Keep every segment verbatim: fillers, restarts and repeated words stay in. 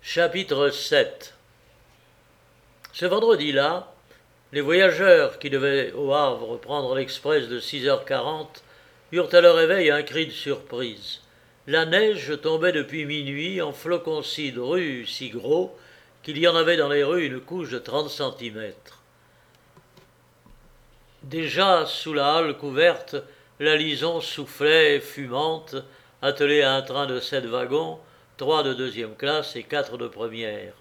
Chapitre sept. Ce vendredi-là, les voyageurs qui devaient au Havre prendre l'express de six heures quarante eurent à leur réveil un cri de surprise. La neige tombait depuis minuit en flocons si drus, si gros, qu'il y en avait dans les rues une couche de trente centimètres. Déjà, sous la halle couverte, la Lison soufflait, fumante, attelée à un train de sept wagons, trois de deuxième classe et quatre de première.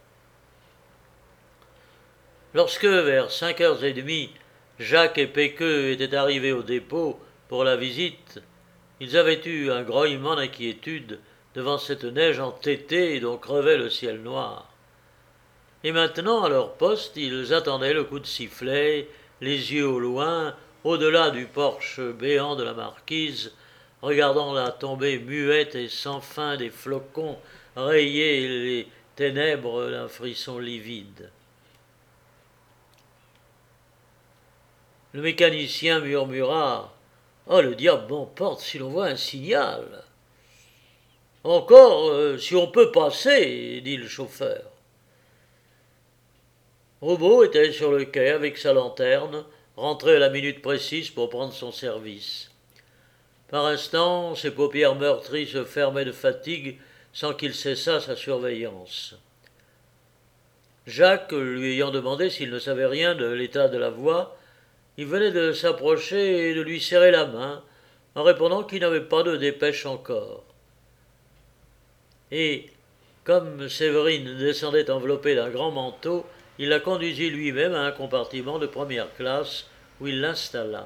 Lorsque, vers cinq heures trente, Jacques et Péqueux étaient arrivés au dépôt pour la visite, ils avaient eu un grognement d'inquiétude devant cette neige entêtée dont crevait le ciel noir. Et maintenant, à leur poste, ils attendaient le coup de sifflet, les yeux au loin, au-delà du porche béant de la marquise, regardant la tombée muette et sans fin des flocons rayer les ténèbres d'un frisson livide. Le mécanicien murmura « Oh, le diable m'emporte si l'on voit un signal !»« Encore, euh, si on peut passer, dit le chauffeur. Roubaud était sur le quai avec sa lanterne, rentré à la minute précise pour prendre son service. Par instants, ses paupières meurtries se fermaient de fatigue sans qu'il cessât sa surveillance. Jacques, lui ayant demandé s'il ne savait rien de l'état de la voie, il venait de s'approcher et de lui serrer la main, en répondant qu'il n'avait pas de dépêche encore. Et, comme Séverine descendait enveloppée d'un grand manteau, il la conduisit lui-même à un compartiment de première classe où il l'installa.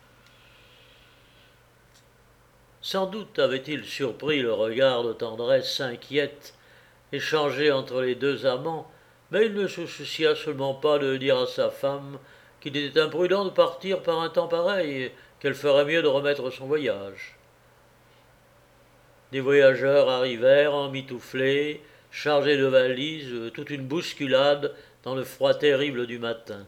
Sans doute avait-il surpris le regard de tendresse inquiète échangé entre les deux amants, mais il ne se soucia seulement pas de dire à sa femme qu'il était imprudent de partir par un temps pareil et qu'elle ferait mieux de remettre son voyage. Des voyageurs arrivèrent emmitouflés, chargés de valises, toute une bousculade dans le froid terrible du matin.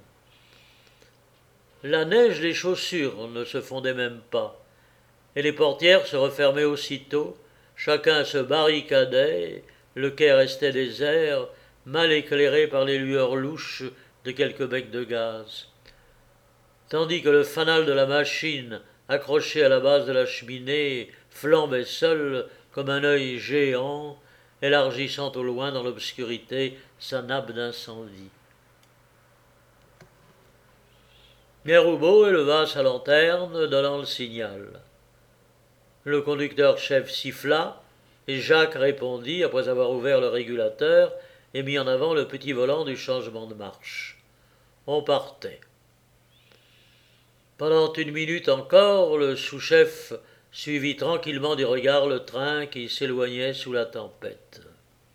La neige des chaussures ne se fondait même pas, et les portières se refermaient aussitôt, chacun se barricadait, le quai restait désert, mal éclairé par les lueurs louches de quelques becs de gaz. Tandis que le fanal de la machine, accroché à la base de la cheminée, flambait seul comme un œil géant, élargissant au loin dans l'obscurité sa nappe d'incendie. Mais Roubaud éleva sa lanterne, donnant le signal. Le conducteur-chef siffla, et Jacques répondit après avoir ouvert le régulateur et mis en avant le petit volant du changement de marche. On partait. Pendant une minute encore, le sous-chef suivit tranquillement du regard le train qui s'éloignait sous la tempête.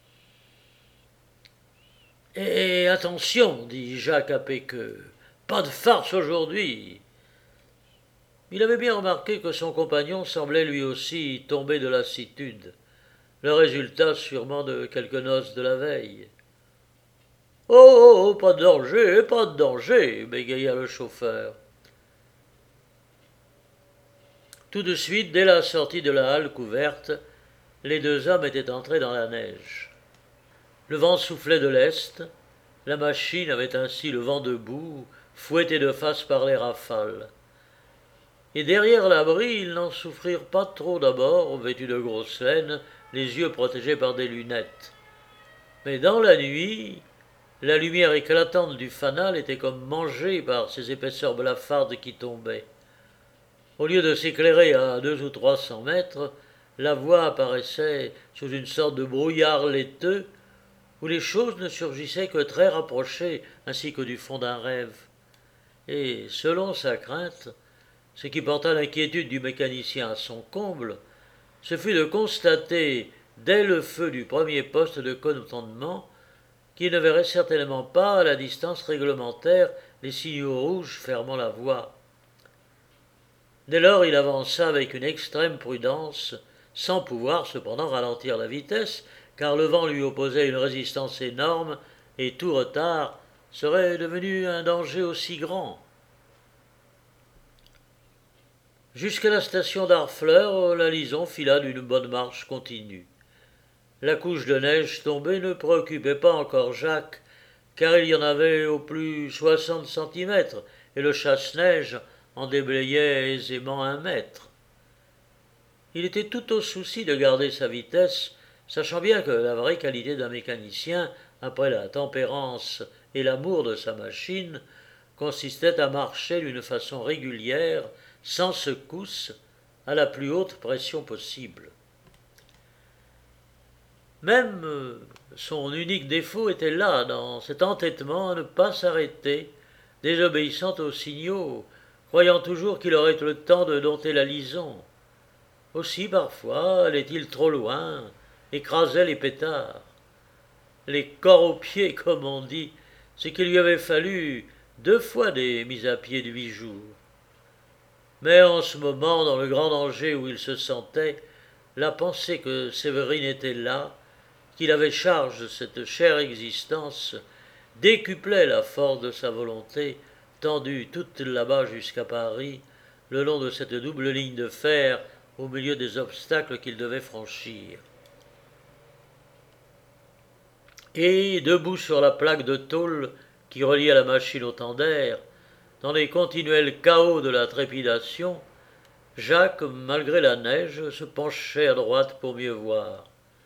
« Et attention, dit Jacques à Péqueux, pas de farce aujourd'hui !» Il avait bien remarqué que son compagnon semblait lui aussi tomber de lassitude, le résultat sûrement de quelques noces de la veille. « Oh, oh, oh, pas de danger, pas de danger !» bégaya le chauffeur. Tout de suite, dès la sortie de la halle couverte, les deux hommes étaient entrés dans la neige. Le vent soufflait de l'est, la machine avait ainsi le vent debout, fouettée de face par les rafales. Et derrière l'abri, ils n'en souffrirent pas trop d'abord, vêtus de grosses laines, les yeux protégés par des lunettes. Mais dans la nuit, la lumière éclatante du fanal était comme mangée par ces épaisseurs blafardes qui tombaient. Au lieu de s'éclairer à deux ou trois cents mètres, la voie apparaissait sous une sorte de brouillard laiteux où les choses ne surgissaient que très rapprochées ainsi que du fond d'un rêve. Et, selon sa crainte, ce qui porta l'inquiétude du mécanicien à son comble, ce fut de constater, dès le feu du premier poste de commandement, qu'il ne verrait certainement pas à la distance réglementaire les signaux rouges fermant la voie. Dès lors, il avança avec une extrême prudence, sans pouvoir cependant ralentir la vitesse, car le vent lui opposait une résistance énorme, et tout retard serait devenu un danger aussi grand. Jusqu'à la station d'Harfleur, la Lison fila d'une bonne marche continue. La couche de neige tombée ne préoccupait pas encore Jacques, car il y en avait au plus soixante centimètres, et le chasse-neige en déblayait aisément un mètre. Il était tout au souci de garder sa vitesse, sachant bien que la vraie qualité d'un mécanicien, après la tempérance et l'amour de sa machine, consistait à marcher d'une façon régulière, sans secousse, à la plus haute pression possible. Même son unique défaut était là, dans cet entêtement à ne pas s'arrêter, désobéissant aux signaux, croyant toujours qu'il aurait le temps de dompter la lison. Aussi, parfois, allait-il trop loin, écrasait les pétards. Les corps aux pieds, comme on dit, c'est qu'il lui avait fallu deux fois des mises à pied de huit jours. Mais en ce moment, dans le grand danger où il se sentait, la pensée que Séverine était là, qu'il avait charge de cette chère existence, décuplait la force de sa volonté, tendue toute là-bas jusqu'à Paris, le long de cette double ligne de fer, au milieu des obstacles qu'il devait franchir. Et, debout sur la plaque de tôle qui reliait la machine au tender, dans les continuels chaos de la trépidation, Jacques, malgré la neige, se penchait à droite pour mieux voir.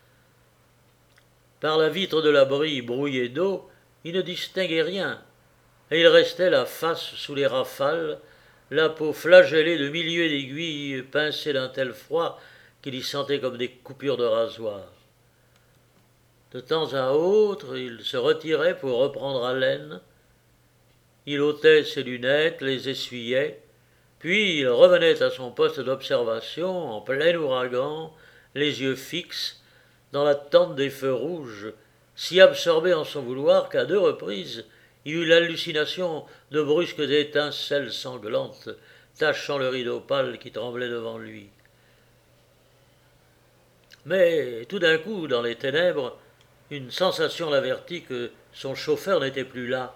Par la vitre de l'abri brouillée d'eau, il ne distinguait rien, et il restait la face sous les rafales, la peau flagellée de milliers d'aiguilles pincées d'un tel froid qu'il y sentait comme des coupures de rasoir. De temps à autre, il se retirait pour reprendre haleine. Il ôtait ses lunettes, les essuyait, puis il revenait à son poste d'observation en plein ouragan, les yeux fixes, dans l'attente des feux rouges, si absorbé en son vouloir qu'à deux reprises, il eut l'hallucination de brusques étincelles sanglantes tachant le rideau pâle qui tremblait devant lui. Mais tout d'un coup, dans les ténèbres, une sensation l'avertit que son chauffeur n'était plus là.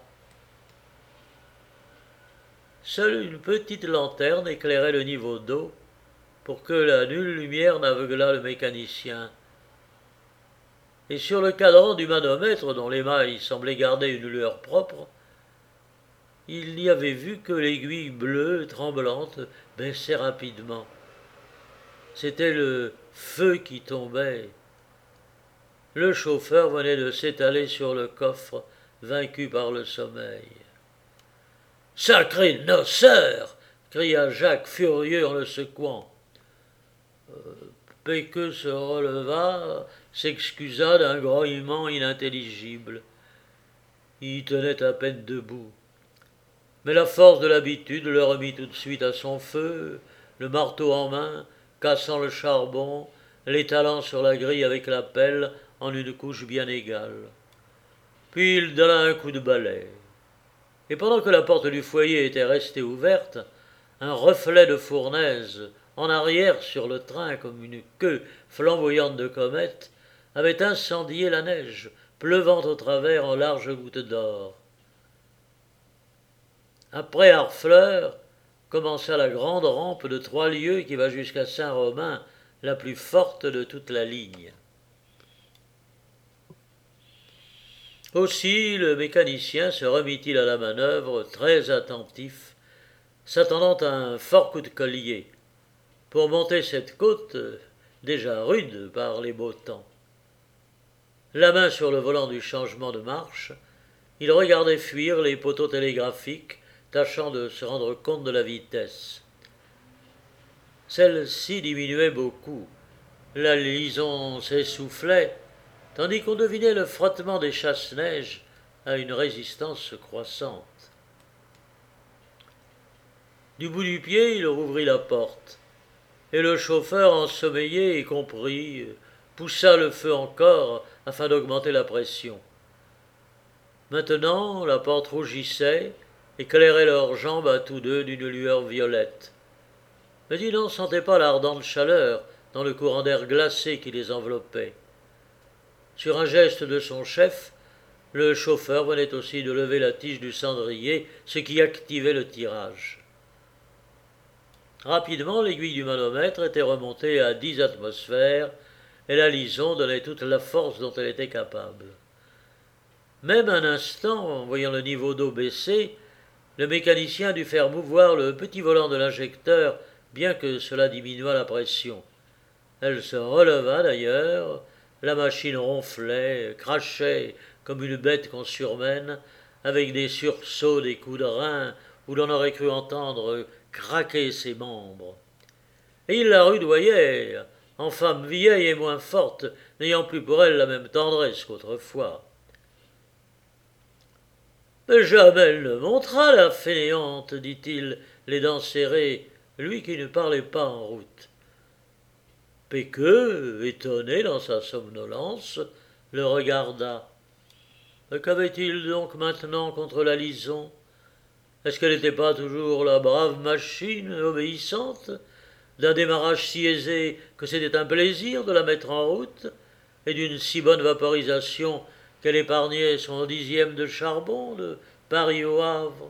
Seule une petite lanterne éclairait le niveau d'eau pour que la nulle lumière n'aveuglât le mécanicien. Et sur le cadran du manomètre, dont l'émail semblait garder une lueur propre, il n'y avait vu que l'aiguille bleue tremblante baissait rapidement. C'était le feu qui tombait. Le chauffeur venait de s'étaler sur le coffre, vaincu par le sommeil. « Sacré noceur !» cria Jacques, furieux en le secouant. Euh, Péqueux se releva, s'excusa d'un grognement inintelligible. Il tenait à peine debout. Mais la force de l'habitude le remit tout de suite à son feu, le marteau en main, cassant le charbon, l'étalant sur la grille avec la pelle en une couche bien égale. Puis il donna un coup de balai. Et pendant que la porte du foyer était restée ouverte, un reflet de fournaise, en arrière sur le train comme une queue flamboyante de comète, avait incendié la neige, pleuvant au travers en larges gouttes d'or. Après Harfleur, commença la grande rampe de trois lieues qui va jusqu'à Saint-Romain, la plus forte de toute la ligne. Aussi le mécanicien se remit-il à la manœuvre, très attentif, s'attendant à un fort coup de collier, pour monter cette côte, déjà rude par les beaux temps. La main sur le volant du changement de marche, il regardait fuir les poteaux télégraphiques, tâchant de se rendre compte de la vitesse. Celle-ci diminuait beaucoup. La lison s'essoufflait, tandis qu'on devinait le frottement des chasse-neige à une résistance croissante. Du bout du pied, il rouvrit la porte, et le chauffeur, ensommeillé et compris, poussa le feu encore afin d'augmenter la pression. Maintenant, la porte rougissait, éclairait leurs jambes à tous deux d'une lueur violette. Mais ils n'en sentaient pas l'ardente chaleur dans le courant d'air glacé qui les enveloppait. Sur un geste de son chef, le chauffeur venait aussi de lever la tige du cendrier, ce qui activait le tirage. Rapidement, l'aiguille du manomètre était remontée à dix atmosphères, et la Lison donnait toute la force dont elle était capable. Même un instant, en voyant le niveau d'eau baisser, le mécanicien dut faire mouvoir le petit volant de l'injecteur, bien que cela diminuât la pression. Elle se releva d'ailleurs, la machine ronflait, crachait comme une bête qu'on surmène, avec des sursauts, des coups de rein, où l'on aurait cru entendre craquer ses membres. Et il la rudoyait, en femme vieille et moins forte, n'ayant plus pour elle la même tendresse qu'autrefois. Mais jamais elle ne montra, la fainéante, dit-il, les dents serrées, lui qui ne parlait pas en route. Pecqueux, étonné dans sa somnolence, le regarda. Qu'avait-il donc maintenant contre la Lison? Est-ce qu'elle n'était pas toujours la brave machine obéissante, d'un démarrage si aisé que c'était un plaisir de la mettre en route, et d'une si bonne vaporisation qu'elle épargnait son dixième de charbon de Paris au Havre?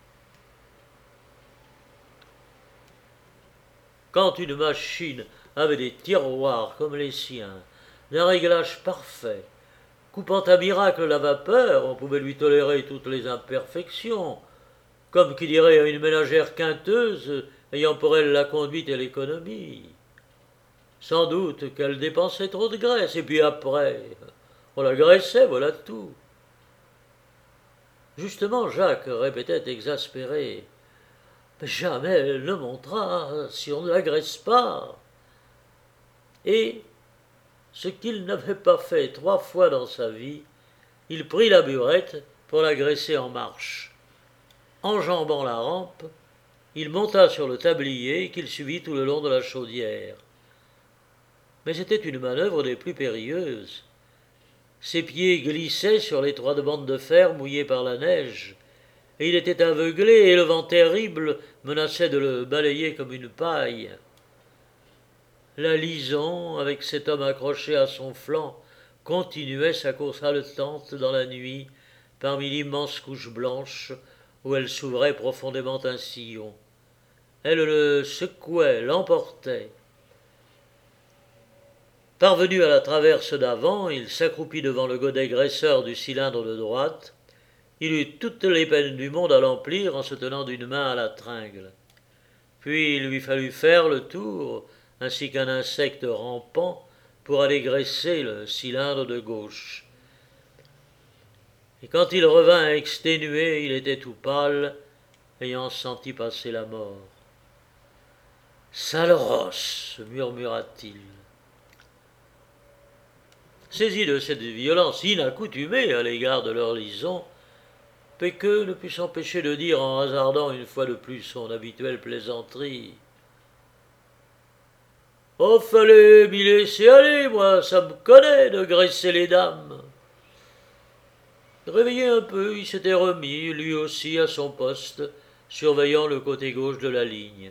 Quand une machine avait des tiroirs comme les siens, d'un réglage parfait, coupant à miracle la vapeur, on pouvait lui tolérer toutes les imperfections, comme qui dirait à une ménagère quinteuse ayant pour elle la conduite et l'économie. Sans doute qu'elle dépensait trop de graisse, et puis après, on la graissait, voilà tout. Justement, Jacques répétait exaspéré. Mais jamais elle ne montera si on ne la graisse pas. Et, ce qu'il n'avait pas fait trois fois dans sa vie, il prit la burette pour la graisser en marche. Enjambant la rampe, il monta sur le tablier qu'il suivit tout le long de la chaudière. Mais c'était une manœuvre des plus périlleuses. Ses pieds glissaient sur l'étroite bande de fer mouillée par la neige, et il était aveuglé, et le vent terrible menaçait de le balayer comme une paille. La Lison, avec cet homme accroché à son flanc, continuait sa course haletante dans la nuit, parmi l'immense couche blanche où elle s'ouvrait profondément un sillon. Elle le secouait, l'emportait. Parvenu à la traverse d'avant, il s'accroupit devant le godet graisseur du cylindre de droite. Il eut toutes les peines du monde à l'emplir en se tenant d'une main à la tringle. Puis il lui fallut faire le tour, ainsi qu'un insecte rampant, pour aller graisser le cylindre de gauche. Et quand il revint exténué, il était tout pâle, ayant senti passer la mort. « Sale rosse !» murmura-t-il. Saisi de cette violence inaccoutumée à l'égard de leur Lison, Pecqueux ne put s'empêcher de dire en hasardant une fois de plus son habituelle plaisanterie. « Oh, fallait m'y laisser aller, moi, ça me connaît de graisser les dames. » Réveillé un peu, il s'était remis, lui aussi, à son poste, surveillant le côté gauche de la ligne.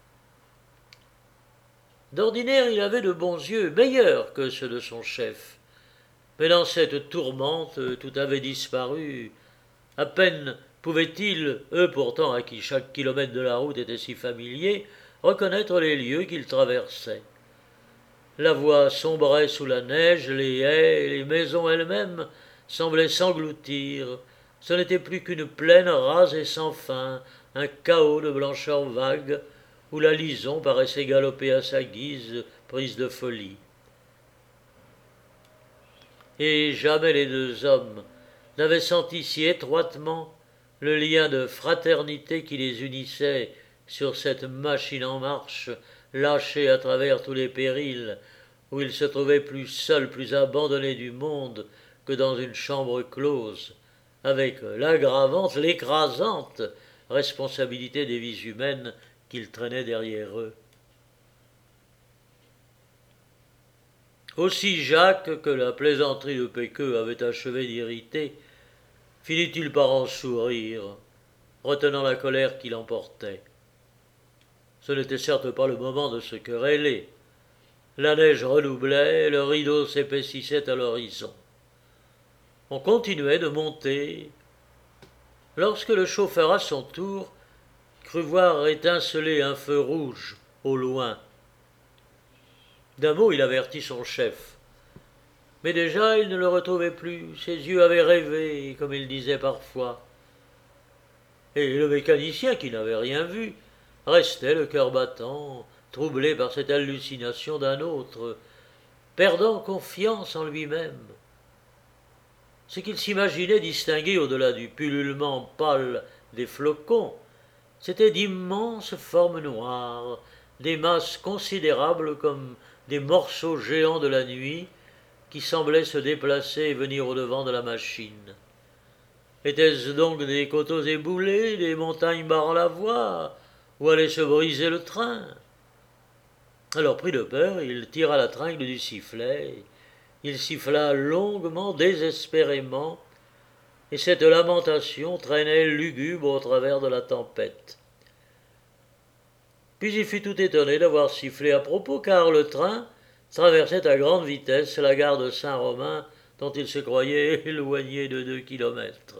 D'ordinaire, il avait de bons yeux, meilleurs que ceux de son chef. Mais dans cette tourmente, tout avait disparu. À peine pouvaient-ils, eux pourtant à qui chaque kilomètre de la route était si familier, reconnaître les lieux qu'ils traversaient. La voie sombrait sous la neige, les haies, les maisons elles-mêmes semblaient s'engloutir. Ce n'était plus qu'une plaine rase et sans fin, un chaos de blancheur vague, où la Lison paraissait galoper à sa guise, prise de folie. Et jamais les deux hommes n'avaient senti si étroitement le lien de fraternité qui les unissait sur cette machine en marche, lâchée à travers tous les périls, où ils se trouvaient plus seuls, plus abandonnés du monde que dans une chambre close, avec l'aggravante, l'écrasante responsabilité des vies humaines qu'ils traînaient derrière eux. Aussi Jacques, que la plaisanterie de Pecqueux avait achevé d'irriter, finit-il par en sourire, retenant la colère qui l'emportait. Ce n'était certes pas le moment de se quereller. La neige redoublait, le rideau s'épaississait à l'horizon. On continuait de monter, lorsque le chauffeur à son tour crut voir étinceler un feu rouge au loin. D'un mot, il avertit son chef. Mais déjà, il ne le retrouvait plus. Ses yeux avaient rêvé, comme il disait parfois. Et le mécanicien, qui n'avait rien vu, restait le cœur battant, troublé par cette hallucination d'un autre, perdant confiance en lui-même. Ce qu'il s'imaginait distinguer au-delà du pullulement pâle des flocons, c'étaient d'immenses formes noires, des masses considérables comme des morceaux géants de la nuit qui semblaient se déplacer et venir au-devant de la machine. Étaient-ce donc des coteaux éboulés, des montagnes barrant la voie, où allait se briser le train? Alors, pris de peur, il tira la tringle du sifflet, il siffla longuement, désespérément, et cette lamentation traînait lugubre au travers de la tempête. Puis il fut tout étonné d'avoir sifflé à propos, car le train traversait à grande vitesse la gare de Saint-Romain, dont il se croyait éloigné de deux kilomètres.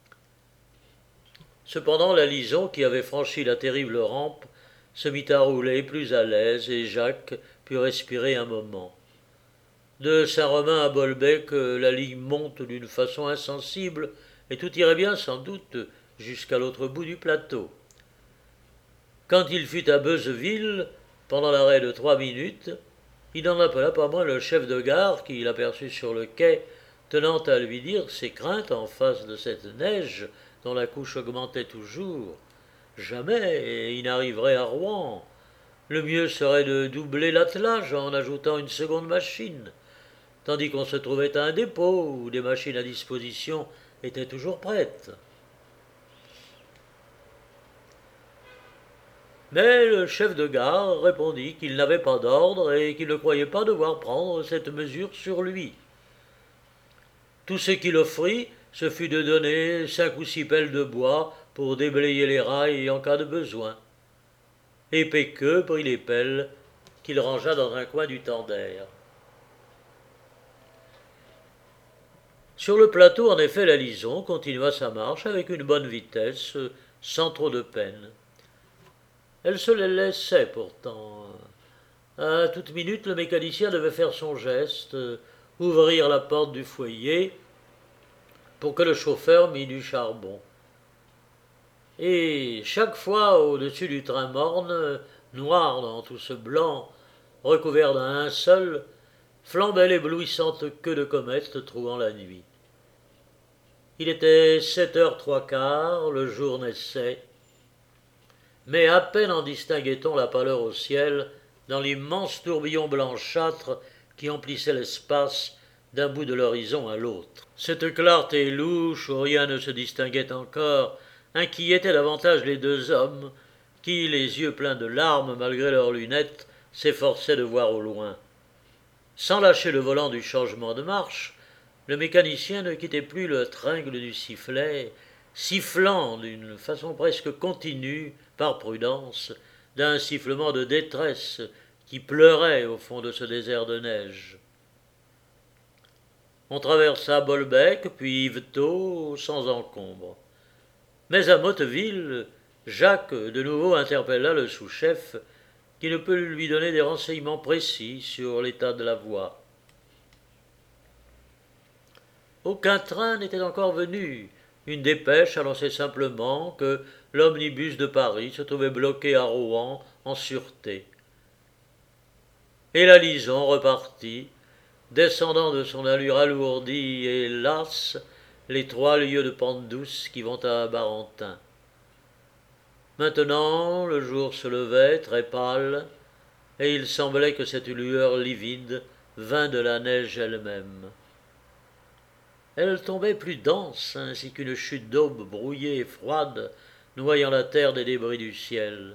Cependant, la Lison, qui avait franchi la terrible rampe, se mit à rouler plus à l'aise, et Jacques put respirer un moment. De Saint-Romain à Bolbec, la ligne monte d'une façon insensible, et tout irait bien sans doute jusqu'à l'autre bout du plateau. Quand il fut à Beuzeville, pendant l'arrêt de trois minutes, il n'en appela pas moins le chef de gare, qui l'aperçut sur le quai, tenant à lui dire ses craintes en face de cette neige dont la couche augmentait toujours. Jamais il n'arriverait à Rouen. Le mieux serait de doubler l'attelage en ajoutant une seconde machine, tandis qu'on se trouvait à un dépôt où des machines à disposition étaient toujours prêtes. Mais le chef de gare répondit qu'il n'avait pas d'ordre et qu'il ne croyait pas devoir prendre cette mesure sur lui. Tout ce qu'il offrit, ce fut de donner cinq ou six pelles de bois pour déblayer les rails en cas de besoin. Et Péqueux prit les pelles qu'il rangea dans un coin du tender. Sur le plateau, en effet, la Lison continua sa marche avec une bonne vitesse, sans trop de peine. Elle se les laissait pourtant. À toute minute, le mécanicien devait faire son geste, ouvrir la porte du foyer pour que le chauffeur mît du charbon. Et chaque fois, au-dessus du train morne, noir dans tout ce blanc, recouvert d'un linceul, flambait l'éblouissante queue de comète trouvant la nuit. Il était sept heures trois quarts, le jour naissait, mais à peine en distinguait-on la pâleur au ciel dans l'immense tourbillon blanchâtre qui emplissait l'espace d'un bout de l'horizon à l'autre. Cette clarté louche où rien ne se distinguait encore inquiétait davantage les deux hommes qui, les yeux pleins de larmes malgré leurs lunettes, s'efforçaient de voir au loin. Sans lâcher le volant du changement de marche, le mécanicien ne quittait plus le tringle du sifflet, sifflant d'une façon presque continue, par prudence, d'un sifflement de détresse qui pleurait au fond de ce désert de neige. On traversa Bolbec, puis Yvetot, sans encombre. Mais à Motteville, Jacques de nouveau interpella le sous-chef, qui ne peut lui donner des renseignements précis sur l'état de la voie. Aucun train n'était encore venu. Une dépêche annonçait simplement que l'omnibus de Paris se trouvait bloqué à Rouen en sûreté. Et la Lison repartit, descendant de son allure alourdie et lasse les trois lieues de pente douce qui vont à Barentin. Maintenant, le jour se levait, très pâle, et il semblait que cette lueur livide vînt de la neige elle-même. Elle tombait plus dense, ainsi qu'une chute d'aube brouillée et froide, noyant la terre des débris du ciel.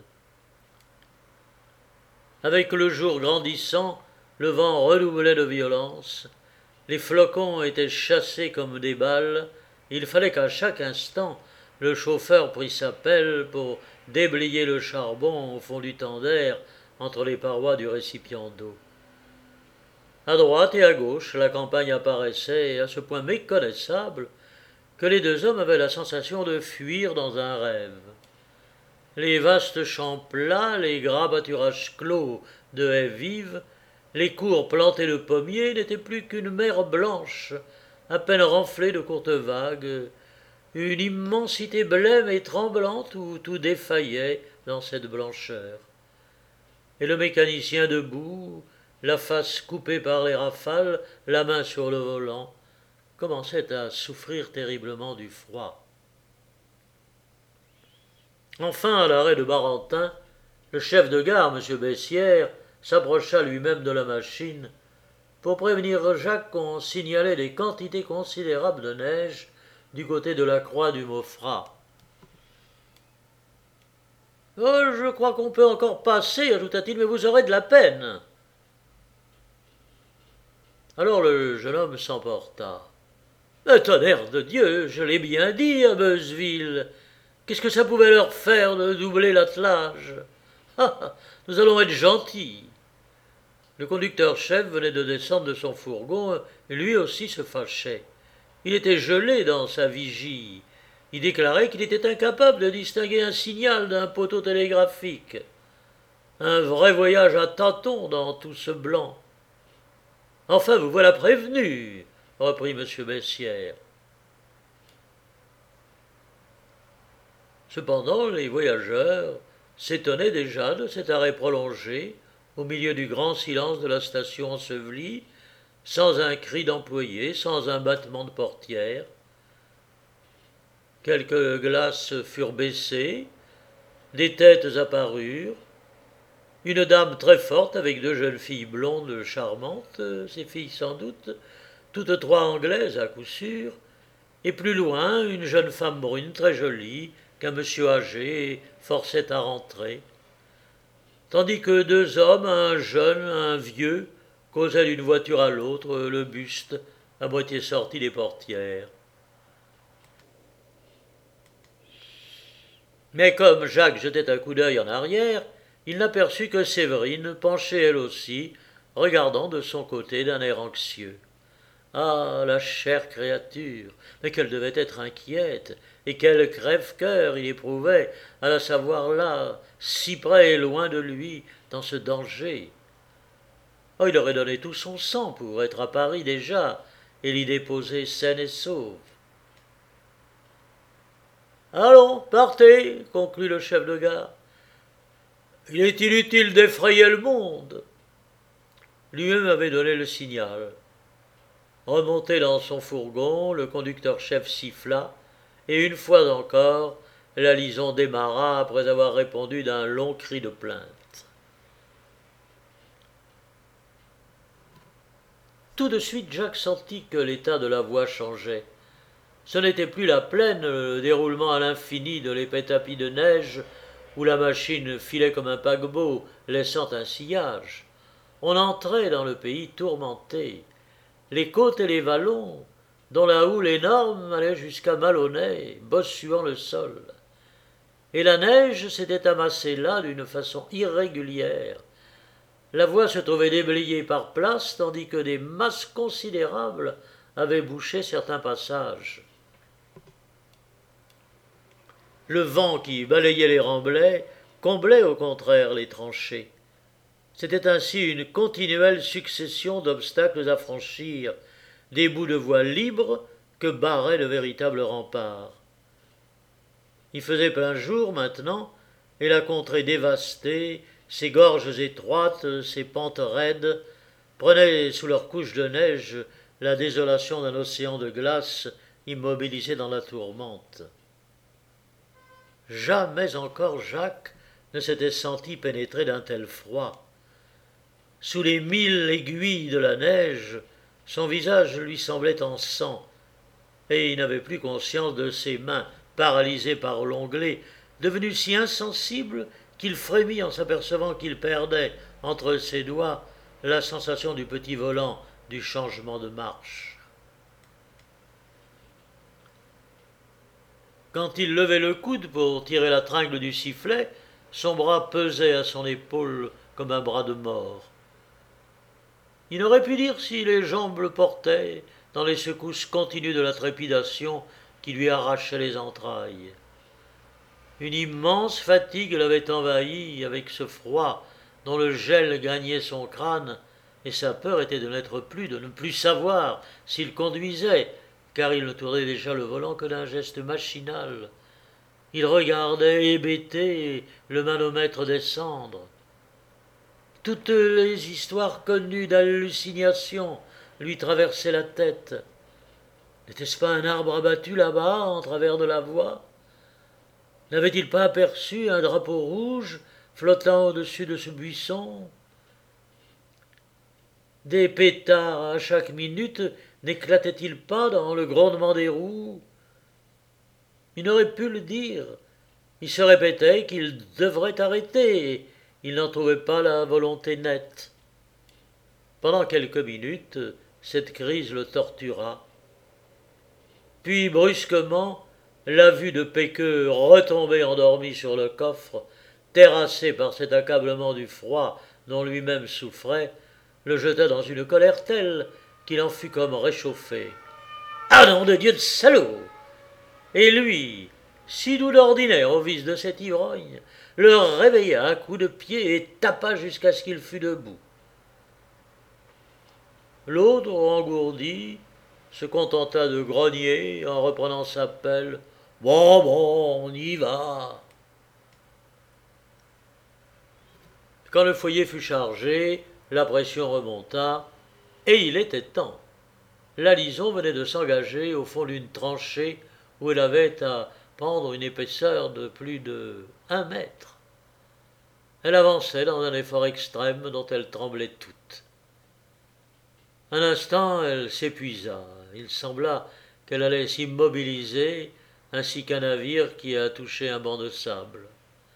Avec le jour grandissant, le vent redoublait de violence, les flocons étaient chassés comme des balles, il fallait qu'à chaque instant, le chauffeur prît sa pelle pour déblayer le charbon au fond du tender entre les parois du récipient d'eau. À droite et à gauche, la campagne apparaissait à ce point méconnaissable que les deux hommes avaient la sensation de fuir dans un rêve. Les vastes champs plats, les gras pâturages clos de haies vives, Les cours plantées de pommiers n'étaient plus qu'une mer blanche, à peine renflée de courtes vagues, une immensité blême et tremblante où tout défaillait dans cette blancheur. Et le mécanicien debout, la face coupée par les rafales, la main sur le volant, commençait à souffrir terriblement du froid. Enfin, à l'arrêt de Barentin, le chef de gare, M. Bessières, s'approcha lui-même de la machine pour prévenir Jacques qu'on signalait des quantités considérables de neige du côté de la croix du Maufras. « Oh, je crois qu'on peut encore passer, ajouta-t-il, mais vous aurez de la peine. » Alors le jeune homme s'emporta. « Mais tonnerre de Dieu, je l'ai bien dit à Beuzeville. Qu'est-ce que ça pouvait leur faire de doubler l'attelage? Ah, nous allons être gentils. » Le conducteur-chef venait de descendre de son fourgon, et lui aussi se fâchait. Il était gelé dans sa vigie. Il déclarait qu'il était incapable de distinguer un signal d'un poteau télégraphique. Un vrai voyage à tâtons dans tout ce blanc. « Enfin, vous voilà prévenu, » reprit M. Bessières. Cependant, les voyageurs s'étonnaient déjà de cet arrêt prolongé au milieu du grand silence de la station ensevelie, sans un cri d'employé, sans un battement de portière. Quelques glaces furent baissées, des têtes apparurent, une dame très forte avec deux jeunes filles blondes charmantes, ces filles sans doute, toutes trois anglaises à coup sûr, et plus loin une jeune femme brune très jolie qu'un monsieur âgé forçait à rentrer, tandis que deux hommes, un jeune, un vieux, causaient d'une voiture à l'autre, le buste à moitié sorti des portières. Mais comme Jacques jetait un coup d'œil en arrière, il n'aperçut que Séverine, penchée elle aussi, regardant de son côté d'un air anxieux. Ah, la chère créature, mais qu'elle devait être inquiète, et quel crève-cœur il éprouvait à la savoir là, si près et loin de lui, dans ce danger. Oh, il aurait donné tout son sang pour être à Paris déjà, et l'y déposer saine et sauve. « Allons, partez, » conclut le chef de gare. « Il est inutile d'effrayer le monde. » Lui-même avait donné le signal. Remonté dans son fourgon, le conducteur-chef siffla, et une fois encore, la liaison démarra après avoir répondu d'un long cri de plainte. Tout de suite, Jacques sentit que l'état de la voie changeait. Ce n'était plus la plaine, le déroulement à l'infini de l'épais tapis de neige, où la machine filait comme un paquebot, laissant un sillage. On entrait dans le pays tourmenté. Les côtes et les vallons, dont la houle énorme allait jusqu'à Malonnet, bossuant le sol. Et la neige s'était amassée là d'une façon irrégulière. La voie se trouvait déblayée par places, tandis que des masses considérables avaient bouché certains passages. Le vent qui balayait les remblais comblait au contraire les tranchées. C'était ainsi une continuelle succession d'obstacles à franchir, des bouts de voie libres que barraient de véritables remparts. Il faisait plein jour maintenant, et la contrée dévastée, ses gorges étroites, ses pentes raides, prenaient sous leurs couches de neige la désolation d'un océan de glace immobilisé dans la tourmente. Jamais encore Jacques ne s'était senti pénétré d'un tel froid. Sous les mille aiguilles de la neige, son visage lui semblait en sang, et il n'avait plus conscience de ses mains, paralysées par l'onglet, devenues si insensibles qu'il frémit en s'apercevant qu'il perdait, entre ses doigts, la sensation du petit volant du changement de marche. Quand il levait le coude pour tirer la tringle du sifflet, son bras pesait à son épaule comme un bras de mort. Il n'aurait pu dire si les jambes le portaient dans les secousses continues de la trépidation qui lui arrachait les entrailles. Une immense fatigue l'avait envahi avec ce froid dont le gel gagnait son crâne et sa peur était de n'être plus, de ne plus savoir s'il conduisait, car il ne tournait déjà le volant que d'un geste machinal. Il regardait hébété le manomètre descendre. Toutes les histoires connues d'hallucinations lui traversaient la tête. N'était-ce pas un arbre abattu là-bas, en travers de la voie? N'avait-il pas aperçu un drapeau rouge flottant au-dessus de ce buisson? Des pétards à chaque minute n'éclataient-ils pas dans le grondement des roues? Il n'aurait pu le dire. Il se répétait qu'il devrait arrêter. Il n'en trouvait pas la volonté nette. Pendant quelques minutes, cette crise le tortura. Puis, brusquement, la vue de Pecqueux retomber endormi sur le coffre, terrassé par cet accablement du froid dont lui-même souffrait, le jeta dans une colère telle qu'il en fut comme réchauffé. « Ah, nom de Dieu de salaud !» Et lui, si doux d'ordinaire au vice de cet ivrogne, le réveilla à coups de pied et tapa jusqu'à ce qu'il fût debout. L'autre, engourdi, se contenta de grogner en reprenant sa pelle. « Bon, bon, on y va !» Quand le foyer fut chargé, la pression remonta, et il était temps. La Lison venait de s'engager au fond d'une tranchée où elle avait à pendre une épaisseur de plus de un mètre. Elle avançait dans un effort extrême dont elle tremblait toute. Un instant, elle s'épuisa. Il sembla qu'elle allait s'immobiliser, ainsi qu'un navire qui a touché un banc de sable.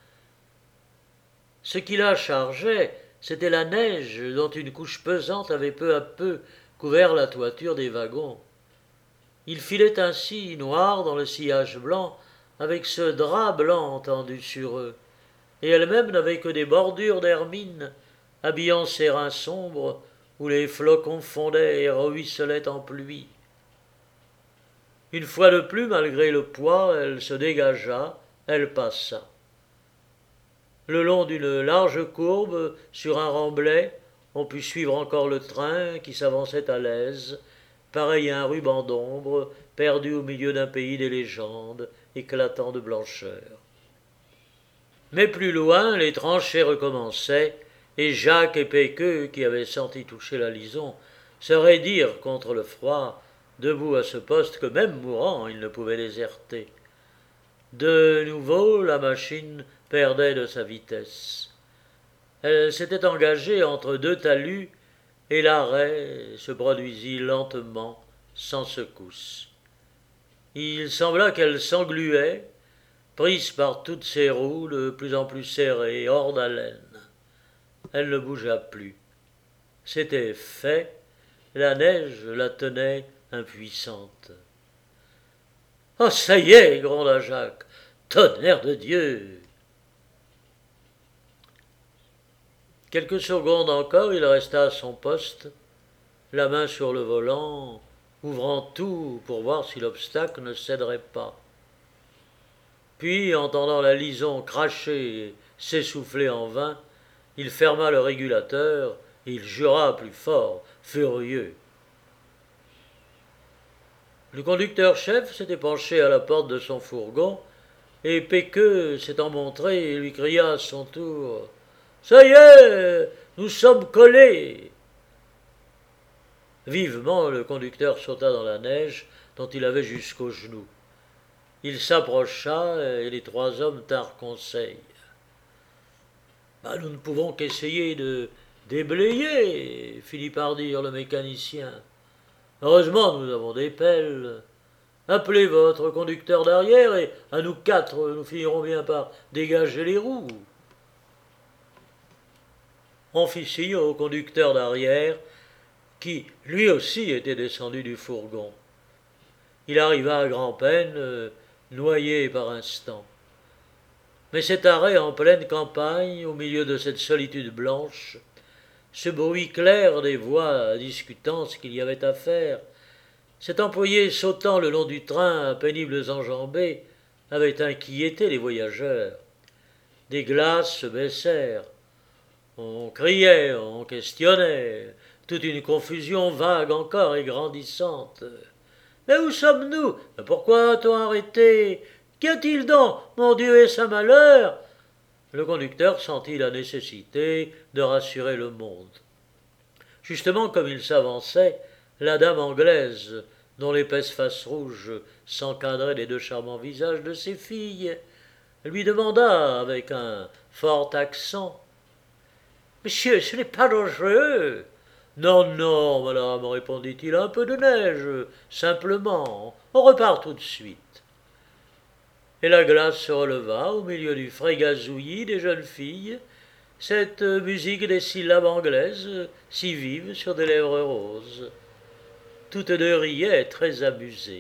Ce qui la chargeait, c'était la neige dont une couche pesante avait peu à peu couvert la toiture des wagons. Il filait ainsi, noir dans le sillage blanc, avec ce drap blanc tendu sur eux, et elle-même n'avait que des bordures d'hermine, habillant ses reins sombres, où les flocons fondaient et ruisselaient en pluie. Une fois de plus, malgré le poids, elle se dégagea, elle passa. Le long d'une large courbe, sur un remblai, on put suivre encore le train qui s'avançait à l'aise, pareil à un ruban d'ombre, perdu au milieu d'un pays des légendes, éclatant de blancheur. Mais plus loin, les tranchées recommençaient, et Jacques et Pecqueux, qui avaient senti toucher la Lison, se raidirent contre le froid, debout à ce poste que même mourant, ils ne pouvaient déserter. De nouveau, la machine perdait de sa vitesse. Elle s'était engagée entre deux talus, et l'arrêt se produisit lentement, sans secousse. Il sembla qu'elle s'engluait, prise par toutes ses roues de plus en plus serrées, hors d'haleine. Elle ne bougea plus. C'était fait, la neige la tenait impuissante. « Oh, ça y est !» gronda Jacques. « Tonnerre de Dieu !» Quelques secondes encore, il resta à son poste, la main sur le volant, ouvrant tout pour voir si l'obstacle ne céderait pas. Puis, entendant la Lison cracher et s'essouffler en vain, il ferma le régulateur et il jura plus fort, furieux. Le conducteur-chef s'était penché à la porte de son fourgon, et Pecqueux, s'étant montré, lui cria à son tour « Ça y est, nous sommes collés !» Vivement, le conducteur sauta dans la neige dont il avait jusqu'aux genoux. Il s'approcha et les trois hommes tinrent conseil. Bah, « Nous ne pouvons qu'essayer de déblayer, » finit par dire le mécanicien. « Heureusement, nous avons des pelles. Appelez votre conducteur d'arrière et à nous quatre, nous finirons bien par dégager les roues. » On fit signe au conducteur d'arrière, qui lui aussi était descendu du fourgon. Il arriva à grand-peine, euh, noyé par instants. Mais cet arrêt en pleine campagne, au milieu de cette solitude blanche, ce bruit clair des voix discutant ce qu'il y avait à faire, cet employé sautant le long du train à pénibles enjambées, avait inquiété les voyageurs. Des glaces se baissèrent. On criait, on questionnait. toute une confusion vague encore et grandissante. « Mais où sommes-nous? Pourquoi a-t-on arrêté? Qu'y a-t-il donc? Mon Dieu et sa malheur !» Le conducteur sentit la nécessité de rassurer le monde. Justement, comme il s'avançait, la dame anglaise, dont l'épaisse face rouge s'encadrait des deux charmants visages de ses filles, lui demanda avec un fort accent « Monsieur, ce n'est pas dangereux ?» « Non, non, madame, répondit-il, un peu de neige, simplement. On repart tout de suite. » Et la glace se releva au milieu du frais gazouillis des jeunes filles, cette musique des syllabes anglaises, si vive sur des lèvres roses. Toutes deux riaient, très amusées.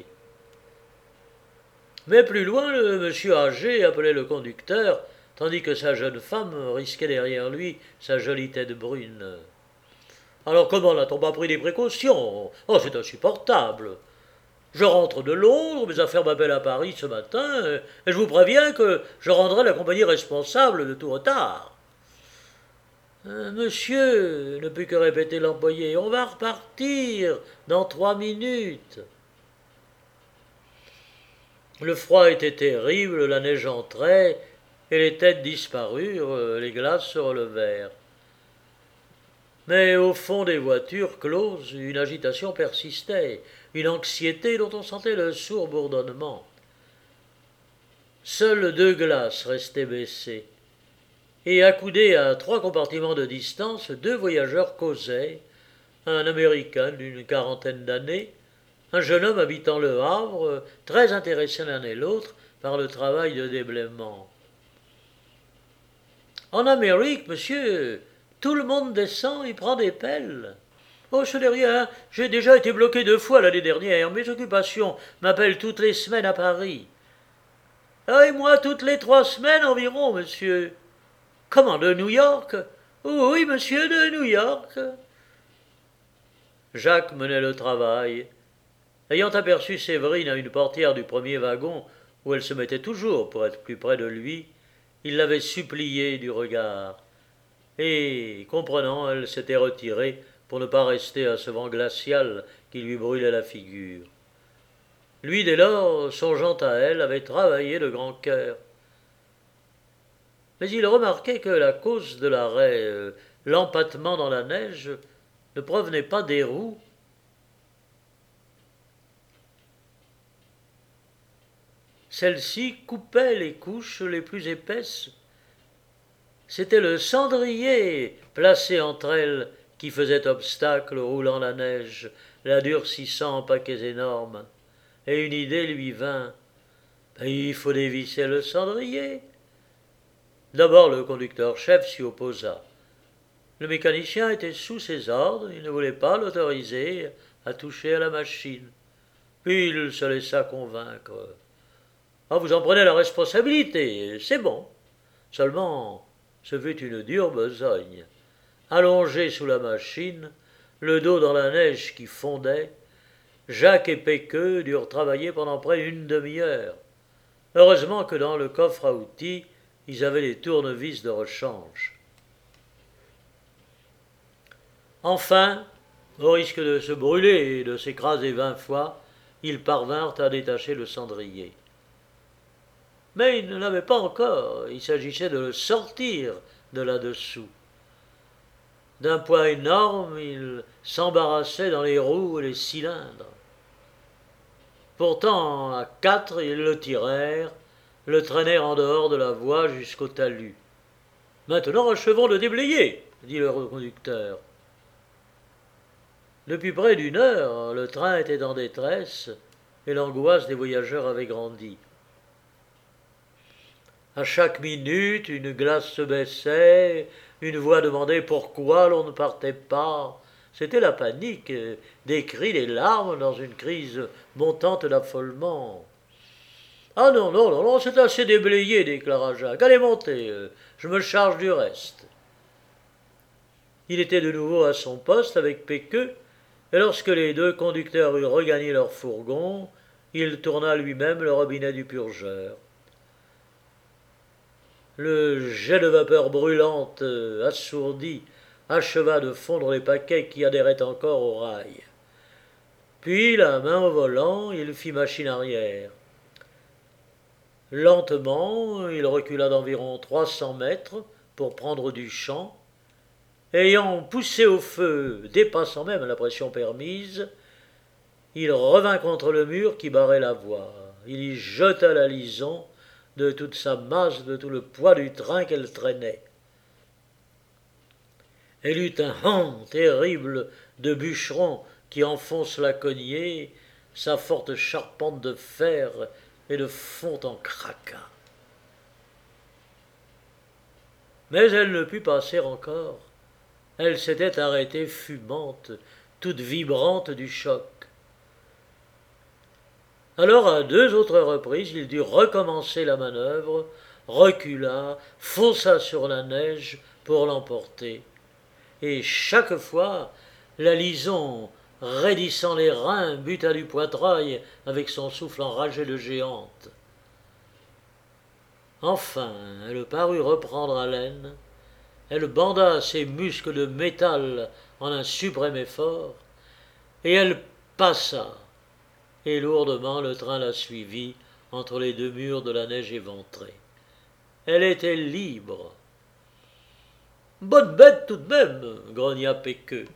Mais plus loin, le monsieur âgé appelait le conducteur, tandis que sa jeune femme risquait derrière lui sa jolie tête brune. Alors comment n'a-t-on pas pris des précautions? Oh, c'est insupportable. Je rentre de Londres, mes affaires m'appellent à Paris ce matin, et je vous préviens que je rendrai la compagnie responsable de tout retard. Euh, monsieur, ne put que répéter l'employé, on va repartir dans trois minutes. Le froid était terrible, la neige entrait, et les têtes disparurent, les glaces se relevèrent. Mais au fond des voitures closes, une agitation persistait, une anxiété dont on sentait le sourd bourdonnement. Seules deux glaces restaient baissées, et accoudés à trois compartiments de distance, deux voyageurs causaient, un Américain d'une quarantaine d'années, un jeune homme habitant le Havre, très intéressés l'un et l'autre par le travail de déblaiement. « En Amérique, monsieur, tout le monde descend et prend des pelles. »« Oh, ce n'est rien, j'ai déjà été bloqué deux fois l'année dernière. Mes occupations m'appellent toutes les semaines à Paris. »« Ah, et moi, toutes les trois semaines environ, monsieur. »« Comment, de New York ?»« Oui, monsieur, de New York. » Jacques menait le travail. Ayant aperçu Séverine à une portière du premier wagon, où elle se mettait toujours pour être plus près de lui, il l'avait suppliée du regard. Et, comprenant, elle s'était retirée pour ne pas rester à ce vent glacial qui lui brûlait la figure. Lui, dès lors, songeant à elle, avait travaillé de grand cœur. Mais il remarquait que la cause de l'arrêt, euh, l'empattement dans la neige, ne provenait pas des roues. Celles-ci coupaient les couches les plus épaisses. C'était le cendrier placé entre elles qui faisait obstacle, roulant la neige, la durcissant en paquets énormes. Et une idée lui vint. Il faut dévisser le cendrier. D'abord le conducteur-chef s'y opposa. Le mécanicien était sous ses ordres, il ne voulait pas l'autoriser à toucher à la machine. Puis il se laissa convaincre. Ah, vous en prenez la responsabilité, c'est bon. Seulement, ce fut une dure besogne. Allongé sous la machine, le dos dans la neige qui fondait, Jacques et Péqueux durent travailler pendant près d'une demi-heure. Heureusement que dans le coffre à outils, ils avaient les tournevis de rechange. Enfin, au risque de se brûler et de s'écraser vingt fois, ils parvinrent à détacher le cendrier. Mais ils ne l'avaient pas encore, il s'agissait de le sortir de là-dessous. D'un poids énorme, il s'embarrassait dans les roues et les cylindres. Pourtant, à quatre, ils le tirèrent, le traînèrent en dehors de la voie jusqu'au talus. « Maintenant, achevons de déblayer, » dit le conducteur. Depuis près d'une heure, le train était en détresse et l'angoisse des voyageurs avait grandi. À chaque minute, une glace se baissait, une voix demandait pourquoi l'on ne partait pas. C'était la panique, des cris, des larmes dans une crise montante d'affolement. « Ah non, non, non, non, c'est assez déblayé, déclara Jacques. Allez, montez, je me charge du reste. » Il était de nouveau à son poste avec Péqueux, et lorsque les deux conducteurs eurent regagné leur fourgon, il tourna lui-même le robinet du purgeur. Le jet de vapeur brûlante assourdit acheva de fondre les paquets qui adhéraient encore au rail. Puis, la main au volant, il fit machine arrière. Lentement, il recula d'environ trois cents mètres pour prendre du champ. Ayant poussé au feu, dépassant même la pression permise, il revint contre le mur qui barrait la voie. Il y jeta la Lison de toute sa masse, de tout le poids du train qu'elle traînait. Elle eut un han terrible de bûcheron qui enfonce la cognée, sa forte charpente de fer et de fond en craquant. Mais elle ne put passer encore. Elle s'était arrêtée fumante, toute vibrante du choc. Alors, à deux autres reprises, il dut recommencer la manœuvre, recula, fonça sur la neige pour l'emporter. Et chaque fois, la Lison, raidissant les reins, buta du poitrail avec son souffle enragé de géante. Enfin, elle parut reprendre haleine. Elle banda ses muscles de métal en un suprême effort, et elle passa, et lourdement le train la suivit entre les deux murs de la neige éventrée. Elle était libre. « Bonne bête tout de même !» grogna Péqueux.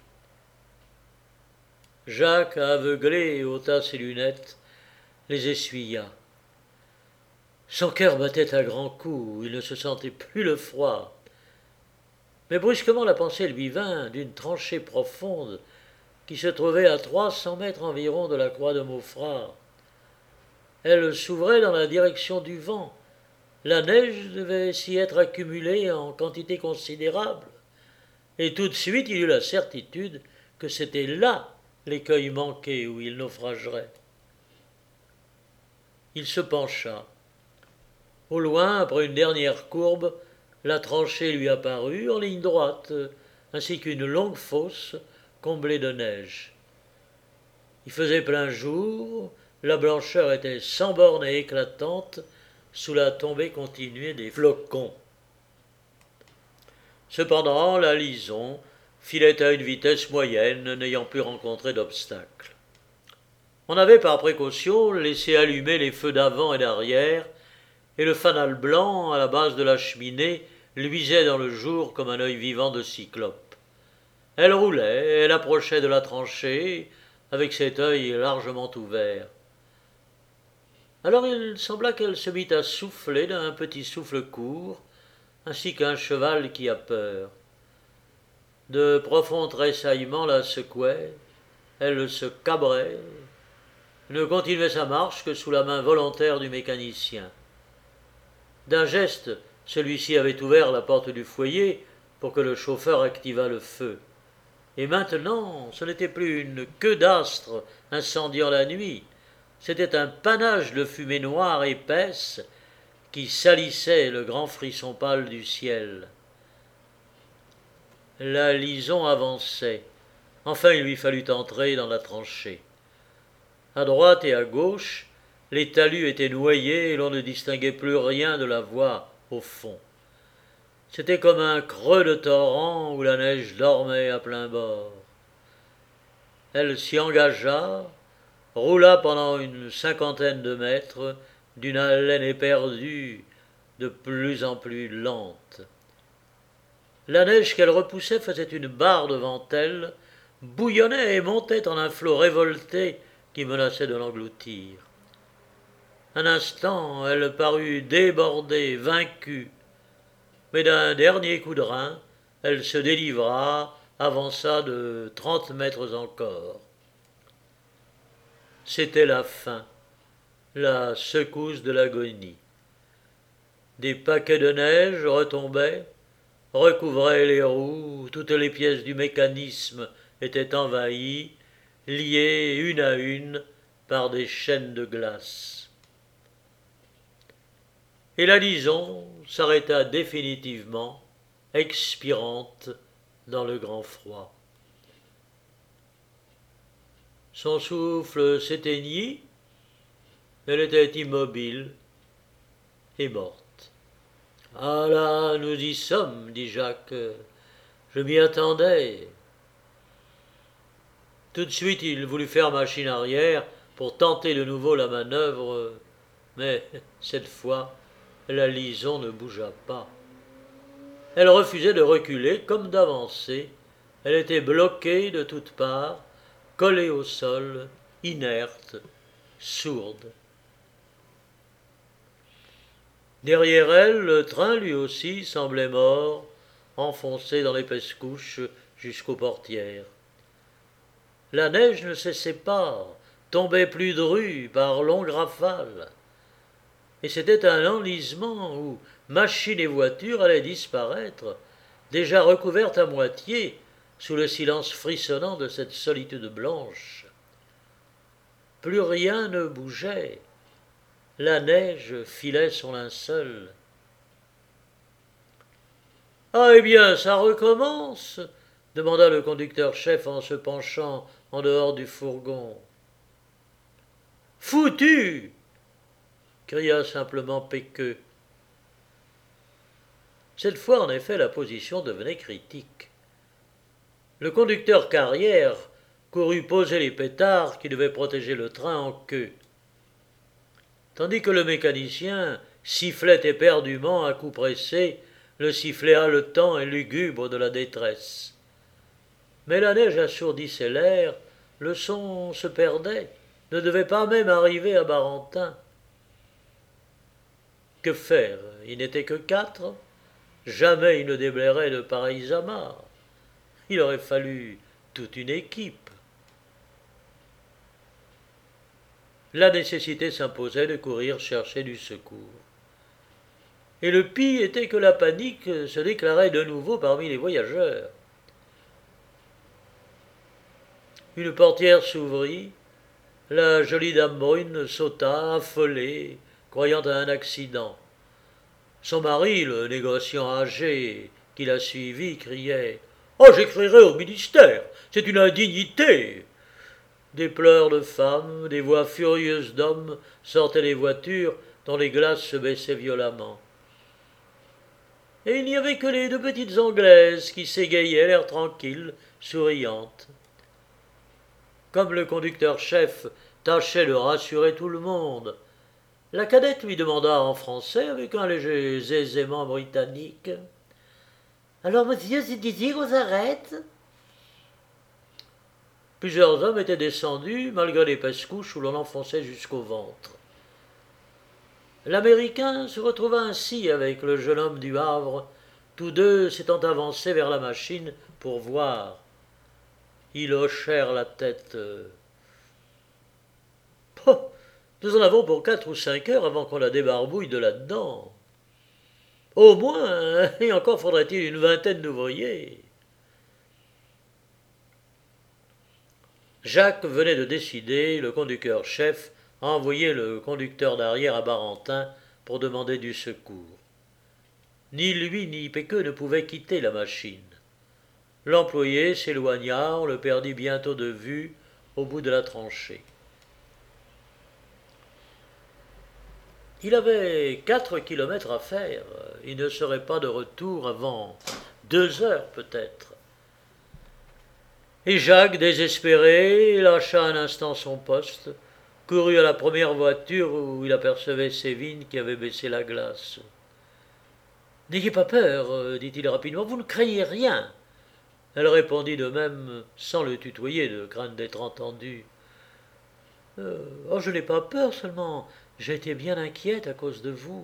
Jacques, aveuglé, ôta ses lunettes, les essuya. Son cœur battait à grands coups, il ne se sentait plus le froid. Mais brusquement la pensée lui vint d'une tranchée profonde qui se trouvait à trois cents mètres environ de la croix de Maufras. Elle s'ouvrait dans la direction du vent. La neige devait s'y être accumulée en quantité considérable, et tout de suite il eut la certitude que c'était là l'écueil manqué où il naufragerait. Il se pencha. Au loin, après une dernière courbe, la tranchée lui apparut en ligne droite, ainsi qu'une longue fosse comblée de neige. Il faisait plein jour, la blancheur était sans borne et éclatante sous la tombée continuée des flocons. Cependant, la Lison filait à une vitesse moyenne, n'ayant pu rencontrer d'obstacles. On avait par précaution laissé allumer les feux d'avant et d'arrière, et le fanal blanc à la base de la cheminée luisait dans le jour comme un œil vivant de cyclope. Elle roulait, elle approchait de la tranchée, avec cet œil largement ouvert. Alors il sembla qu'elle se mit à souffler d'un petit souffle court, ainsi qu'un cheval qui a peur. De profonds tressaillements la secouaient, elle se cabrait, ne continuait sa marche que sous la main volontaire du mécanicien. D'un geste, celui-ci avait ouvert la porte du foyer pour que le chauffeur activât le feu. Et maintenant, ce n'était plus une queue d'astre incendiant la nuit, c'était un panache de fumée noire épaisse qui salissait le grand frisson pâle du ciel. La Lison avançait. Enfin, il lui fallut entrer dans la tranchée. À droite et à gauche, les talus étaient noyés et l'on ne distinguait plus rien de la voie au fond. C'était comme un creux de torrent où la neige dormait à plein bord. Elle s'y engagea, roula pendant une cinquantaine de mètres d'une haleine éperdue, de plus en plus lente. La neige qu'elle repoussait faisait une barre devant elle, bouillonnait et montait en un flot révolté qui menaçait de l'engloutir. Un instant, elle parut débordée, vaincue, mais d'un dernier coup de rein, elle se délivra, avança de trente mètres encore. C'était la fin, la secousse de l'agonie. Des paquets de neige retombaient, recouvraient les roues, toutes les pièces du mécanisme étaient envahies, liées une à une par des chaînes de glace. Et la Lison s'arrêta définitivement, expirante dans le grand froid. Son souffle s'éteignit, elle était immobile et morte. « Ah là, nous y sommes, dit Jacques. Je m'y attendais. Tout de suite, il voulut faire machine arrière pour tenter de nouveau la manœuvre, mais cette fois, la Lison ne bougea pas. Elle refusait de reculer comme d'avancer. Elle était bloquée de toutes parts, collée au sol, inerte, sourde. Derrière elle, le train lui aussi semblait mort, enfoncé dans l'épaisse couche jusqu'aux portières. La neige ne cessait pas, tombait plus drue par longues rafales. Et c'était un enlisement où machines et voitures allaient disparaître, déjà recouvertes à moitié sous le silence frissonnant de cette solitude blanche. Plus rien ne bougeait. La neige filait son linceul. « Ah, eh bien, ça recommence ?» demanda le conducteur-chef en se penchant en dehors du fourgon. « Foutu !» cria simplement Péqueux. Cette fois, en effet, la position devenait critique. Le conducteur Carrière courut poser les pétards qui devaient protéger le train en queue, tandis que le mécanicien sifflait éperdument à coups pressés le sifflet haletant et lugubre de la détresse. Mais la neige assourdissait l'air, le son se perdait, ne devait pas même arriver à Barentin. Que faire? Il n'était que quatre. Jamais il ne déblairait de pareils amarres. Il aurait fallu toute une équipe. La nécessité s'imposait de courir chercher du secours. Et le pis était que la panique se déclarait de nouveau parmi les voyageurs. Une portière s'ouvrit, la jolie dame brune sauta, affolée, croyant à un accident. Son mari, le négociant âgé qui la suivit, criait « Oh, j'écrirai au ministère, c'est une indignité !» Des pleurs de femmes, des voix furieuses d'hommes sortaient des voitures dont les glaces se baissaient violemment. Et il n'y avait que les deux petites Anglaises qui s'égayaient, l'air tranquille, souriantes. Comme le conducteur-chef tâchait de rassurer tout le monde, la cadette lui demanda en français, avec un léger aisément britannique, « Alors, monsieur, c'est ici qu'on s'arrête ?» Plusieurs hommes étaient descendus, malgré l'épaisse couche où l'on enfonçait jusqu'au ventre. L'Américain se retrouva ainsi avec le jeune homme du Havre, tous deux s'étant avancés vers la machine pour voir. Ils hochèrent la tête. « Oh, nous en avons pour quatre ou cinq heures avant qu'on la débarbouille de là-dedans. Au moins, et encore faudrait-il une vingtaine d'ouvriers. » Jacques venait de décider, le conducteur-chef, à envoyer le conducteur d'arrière à Barentin pour demander du secours. Ni lui ni Péqueux ne pouvaient quitter la machine. L'employé s'éloigna, on le perdit bientôt de vue au bout de la tranchée. Il avait quatre kilomètres à faire, il ne serait pas de retour avant deux heures peut-être. Et Jacques, désespéré, lâcha un instant son poste, courut à la première voiture où il apercevait Sévine qui avait baissé la glace. « N'ayez pas peur, dit-il rapidement, vous ne craignez rien. » Elle répondit de même, sans le tutoyer, de crainte d'être entendue. Euh, « Oh, je n'ai pas peur, seulement j'ai été bien inquiète à cause de vous. »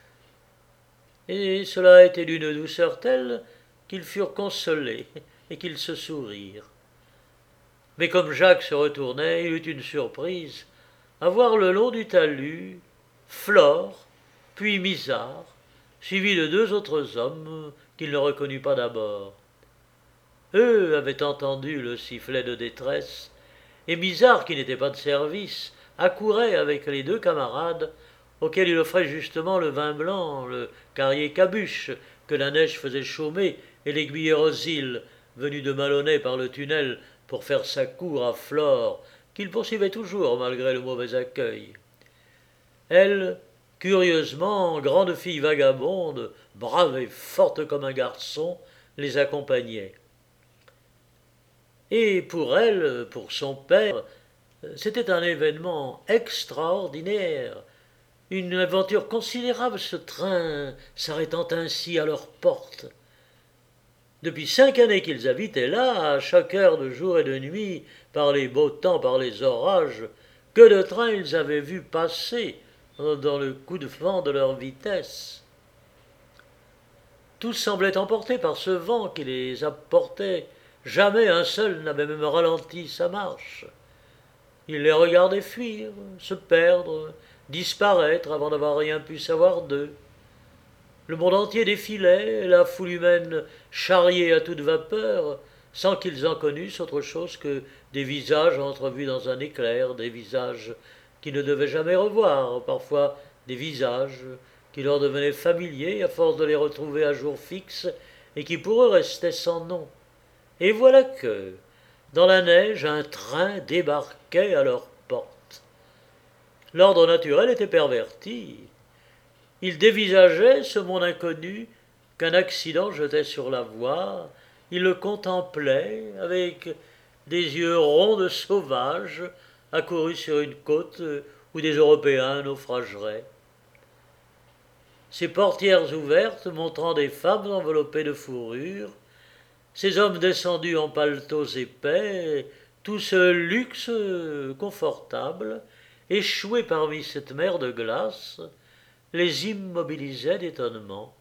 Et cela était d'une douceur telle qu'ils furent consolés et qu'ils se sourirent. Mais comme Jacques se retournait, il eut une surprise à voir le long du talus Flore, puis Misard, suivi de deux autres hommes qu'il ne reconnut pas d'abord. Eux avaient entendu le sifflet de détresse, et Misard, qui n'était pas de service, accourait avec les deux camarades auxquels il offrait justement le vin blanc, le carrier cabuche que la neige faisait chômer, et l'aiguilleur aux îles, venu de Malonnet par le tunnel pour faire sa cour à Flore, qu'il poursuivait toujours malgré le mauvais accueil. Elle, curieusement, grande fille vagabonde, brave et forte comme un garçon, les accompagnait. Et pour elle, pour son père, c'était un événement extraordinaire, une aventure considérable, ce train s'arrêtant ainsi à leur porte. Depuis cinq années qu'ils habitaient là, à chaque heure de jour et de nuit, par les beaux temps, par les orages, que de trains ils avaient vu passer dans le coup de vent de leur vitesse. Tous semblaient emportés par ce vent qui les apportait. Jamais un seul n'avait même ralenti sa marche. Ils les regardaient fuir, se perdre, disparaître avant d'avoir rien pu savoir d'eux. Le monde entier défilait, la foule humaine charriée à toute vapeur, sans qu'ils en connussent autre chose que des visages entrevus dans un éclair, des visages qu'ils ne devaient jamais revoir, parfois des visages qui leur devenaient familiers à force de les retrouver à jour fixe et qui pour eux restaient sans nom. Et voilà que, dans la neige, un train débarquait à leur porte. L'ordre naturel était perverti. Ils dévisageaient ce monde inconnu qu'un accident jetait sur la voie. Ils le contemplaient avec des yeux ronds de sauvages accourus sur une côte où des Européens naufrageraient. Ces portières ouvertes montrant des femmes enveloppées de fourrure, ces hommes descendus en paletots épais, tout ce luxe confortable, échoué parmi cette mer de glace, les immobilisait d'étonnement.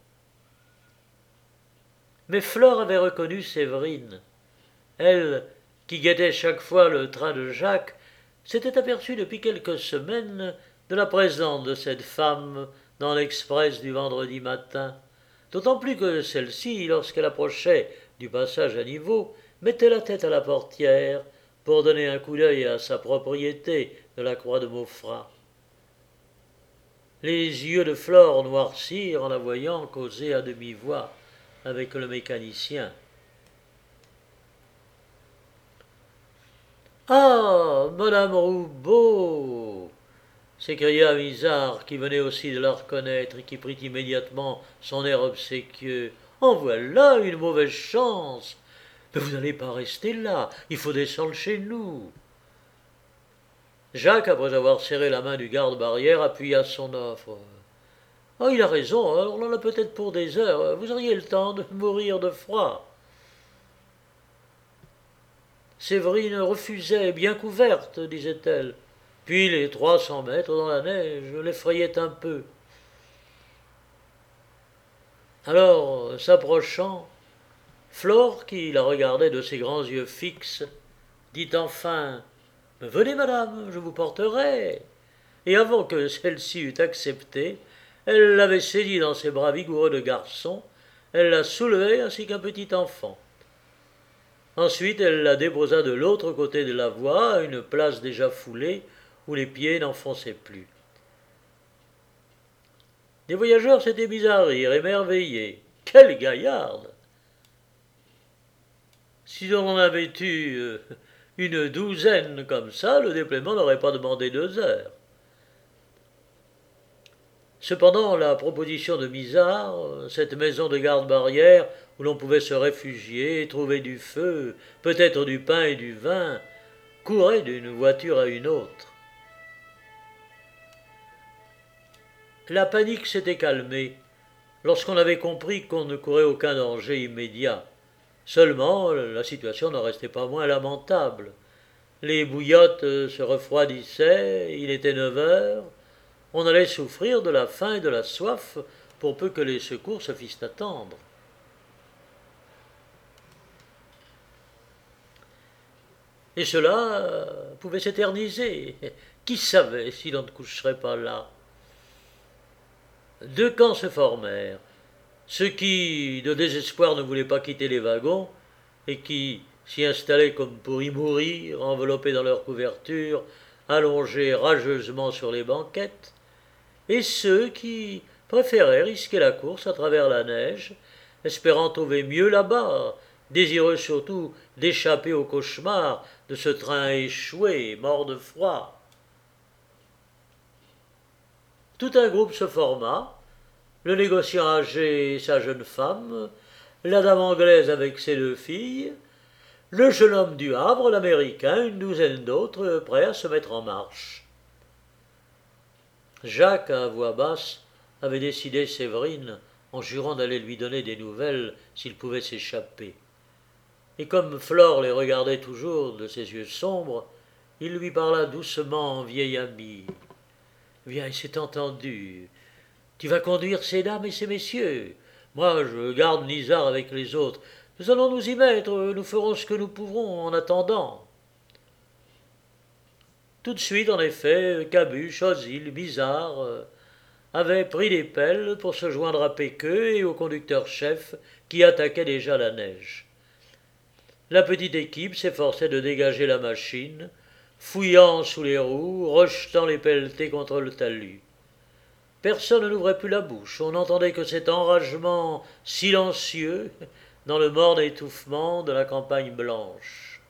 Mais Flore avait reconnu Séverine. Elle, qui guettait chaque fois le train de Jacques, s'était aperçue depuis quelques semaines de la présence de cette femme dans l'express du vendredi matin, d'autant plus que celle-ci, lorsqu'elle approchait du passage à niveau, mettait la tête à la portière pour donner un coup d'œil à sa propriété de la croix de Maufras. Les yeux de Flore noircirent en la voyant causer à demi-voix avec le mécanicien. « Ah, madame Roubaud !» s'écria Misard, qui venait aussi de la reconnaître et qui prit immédiatement son air obséquieux. « En voilà une mauvaise chance. Mais vous n'allez pas rester là, il faut descendre chez nous. » Jacques, après avoir serré la main du garde-barrière, appuya son offre. « Ah, il a raison, on en a peut-être pour des heures, vous auriez le temps de mourir de froid. » Séverine refusait, bien couverte, disait-elle. Puis les trois cents mètres dans la neige l'effrayaient un peu. Alors, s'approchant, Flore, qui la regardait de ses grands yeux fixes, dit enfin « Venez, madame, je vous porterai. » Et avant que celle-ci eût accepté, elle l'avait saisie dans ses bras vigoureux de garçon, elle la soulevait ainsi qu'un petit enfant. Ensuite, elle la déposa de l'autre côté de la voie, à une place déjà foulée, où les pieds n'enfonçaient plus. Les voyageurs s'étaient mis à rire, émerveillés. Quelle gaillarde! Si l'on en avait eu une douzaine comme ça, le déploiement n'aurait pas demandé deux heures. Cependant, la proposition de Misard, cette maison de garde-barrière où l'on pouvait se réfugier, trouver du feu, peut-être du pain et du vin, courait d'une voiture à une autre. La panique s'était calmée lorsqu'on avait compris qu'on ne courait aucun danger immédiat. Seulement, la situation n'en restait pas moins lamentable. Les bouillottes se refroidissaient, il était neuf heures, on allait souffrir de la faim et de la soif pour peu que les secours se fissent attendre. Et cela pouvait s'éterniser. Qui savait si l'on ne coucherait pas là? Deux camps se formèrent. Ceux qui, de désespoir, ne voulaient pas quitter les wagons et qui s'y installaient comme pour y mourir, enveloppés dans leurs couvertures, allongés rageusement sur les banquettes, et ceux qui préféraient risquer la course à travers la neige, espérant trouver mieux là-bas, désireux surtout d'échapper au cauchemar de ce train échoué, mort de froid. Tout un groupe se forma, le négociant âgé et sa jeune femme, la dame anglaise avec ses deux filles, le jeune homme du Havre, l'Américain, une douzaine d'autres, prêts à se mettre en marche. Jacques, à voix basse, avait décidé Séverine en jurant d'aller lui donner des nouvelles s'il pouvait s'échapper. Et comme Flore les regardait toujours de ses yeux sombres, il lui parla doucement en vieil ami. « Viens, c'est entendu. Tu vas conduire ces dames et ces messieurs. Moi, je garde Nizar avec les autres. Nous allons nous y mettre, nous ferons ce que nous pourrons en attendant. » Tout de suite, en effet, Cabuche, Ozil, Bizarre euh, avaient pris des pelles pour se joindre à Péqueux et au conducteur-chef qui attaquait déjà la neige. La petite équipe s'efforçait de dégager la machine, fouillant sous les roues, rejetant les pelletés contre le talus. Personne n'ouvrait plus la bouche, on n'entendait que cet enragement silencieux dans le morne étouffement de la campagne blanche.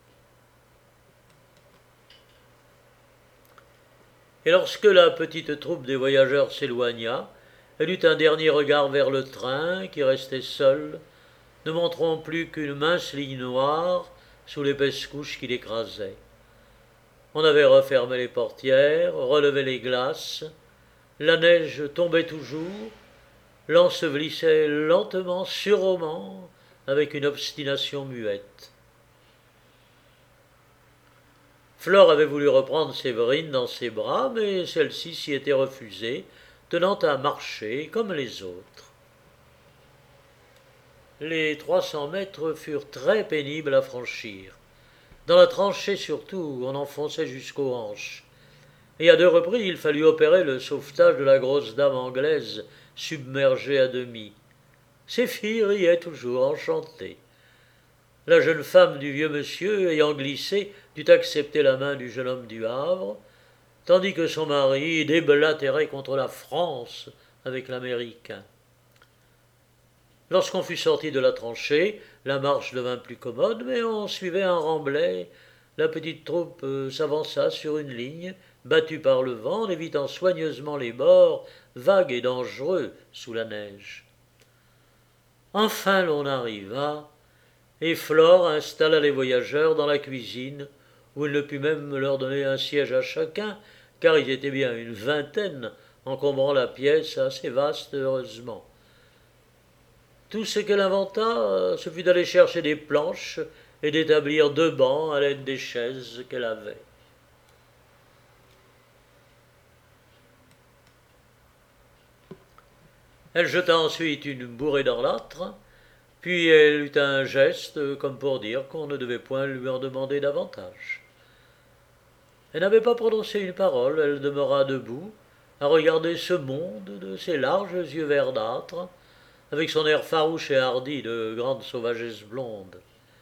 Et lorsque la petite troupe des voyageurs s'éloigna, elle eut un dernier regard vers le train qui restait seul, ne montrant plus qu'une mince ligne noire sous l'épaisse couche qui l'écrasait. On avait refermé les portières, relevé les glaces, la neige tombait toujours, l'ensevelissait lentement, sûrement, avec une obstination muette. Flore avait voulu reprendre Séverine dans ses bras, mais celle-ci s'y était refusée, tenant à marcher comme les autres. Les trois cents mètres furent très pénibles à franchir. Dans la tranchée surtout, on enfonçait jusqu'aux hanches. Et à deux reprises, il fallut opérer le sauvetage de la grosse dame anglaise, submergée à demi. Ses filles riaient toujours, enchantées. La jeune femme du vieux monsieur, ayant glissé, dut accepter la main du jeune homme du Havre, tandis que son mari déblatérait contre la France avec l'Américain. Lorsqu'on fut sorti de la tranchée, la marche devint plus commode, mais on suivait un remblai. La petite troupe euh, s'avança sur une ligne, battue par le vent, en évitant soigneusement les bords, vagues et dangereux, sous la neige. Enfin l'on arriva, et Flore installa les voyageurs dans la cuisine, où il ne put même leur donner un siège à chacun, car ils étaient bien une vingtaine, encombrant la pièce assez vaste, heureusement. Tout ce qu'elle inventa, ce fut d'aller chercher des planches et d'établir deux bancs à l'aide des chaises qu'elle avait. Elle jeta ensuite une bourrée dans l'âtre, puis elle eut un geste comme pour dire qu'on ne devait point lui en demander davantage. Elle n'avait pas prononcé une parole, elle demeura debout, à regarder ce monde de ses larges yeux verdâtres, avec son air farouche et hardi de grande sauvagesse blonde.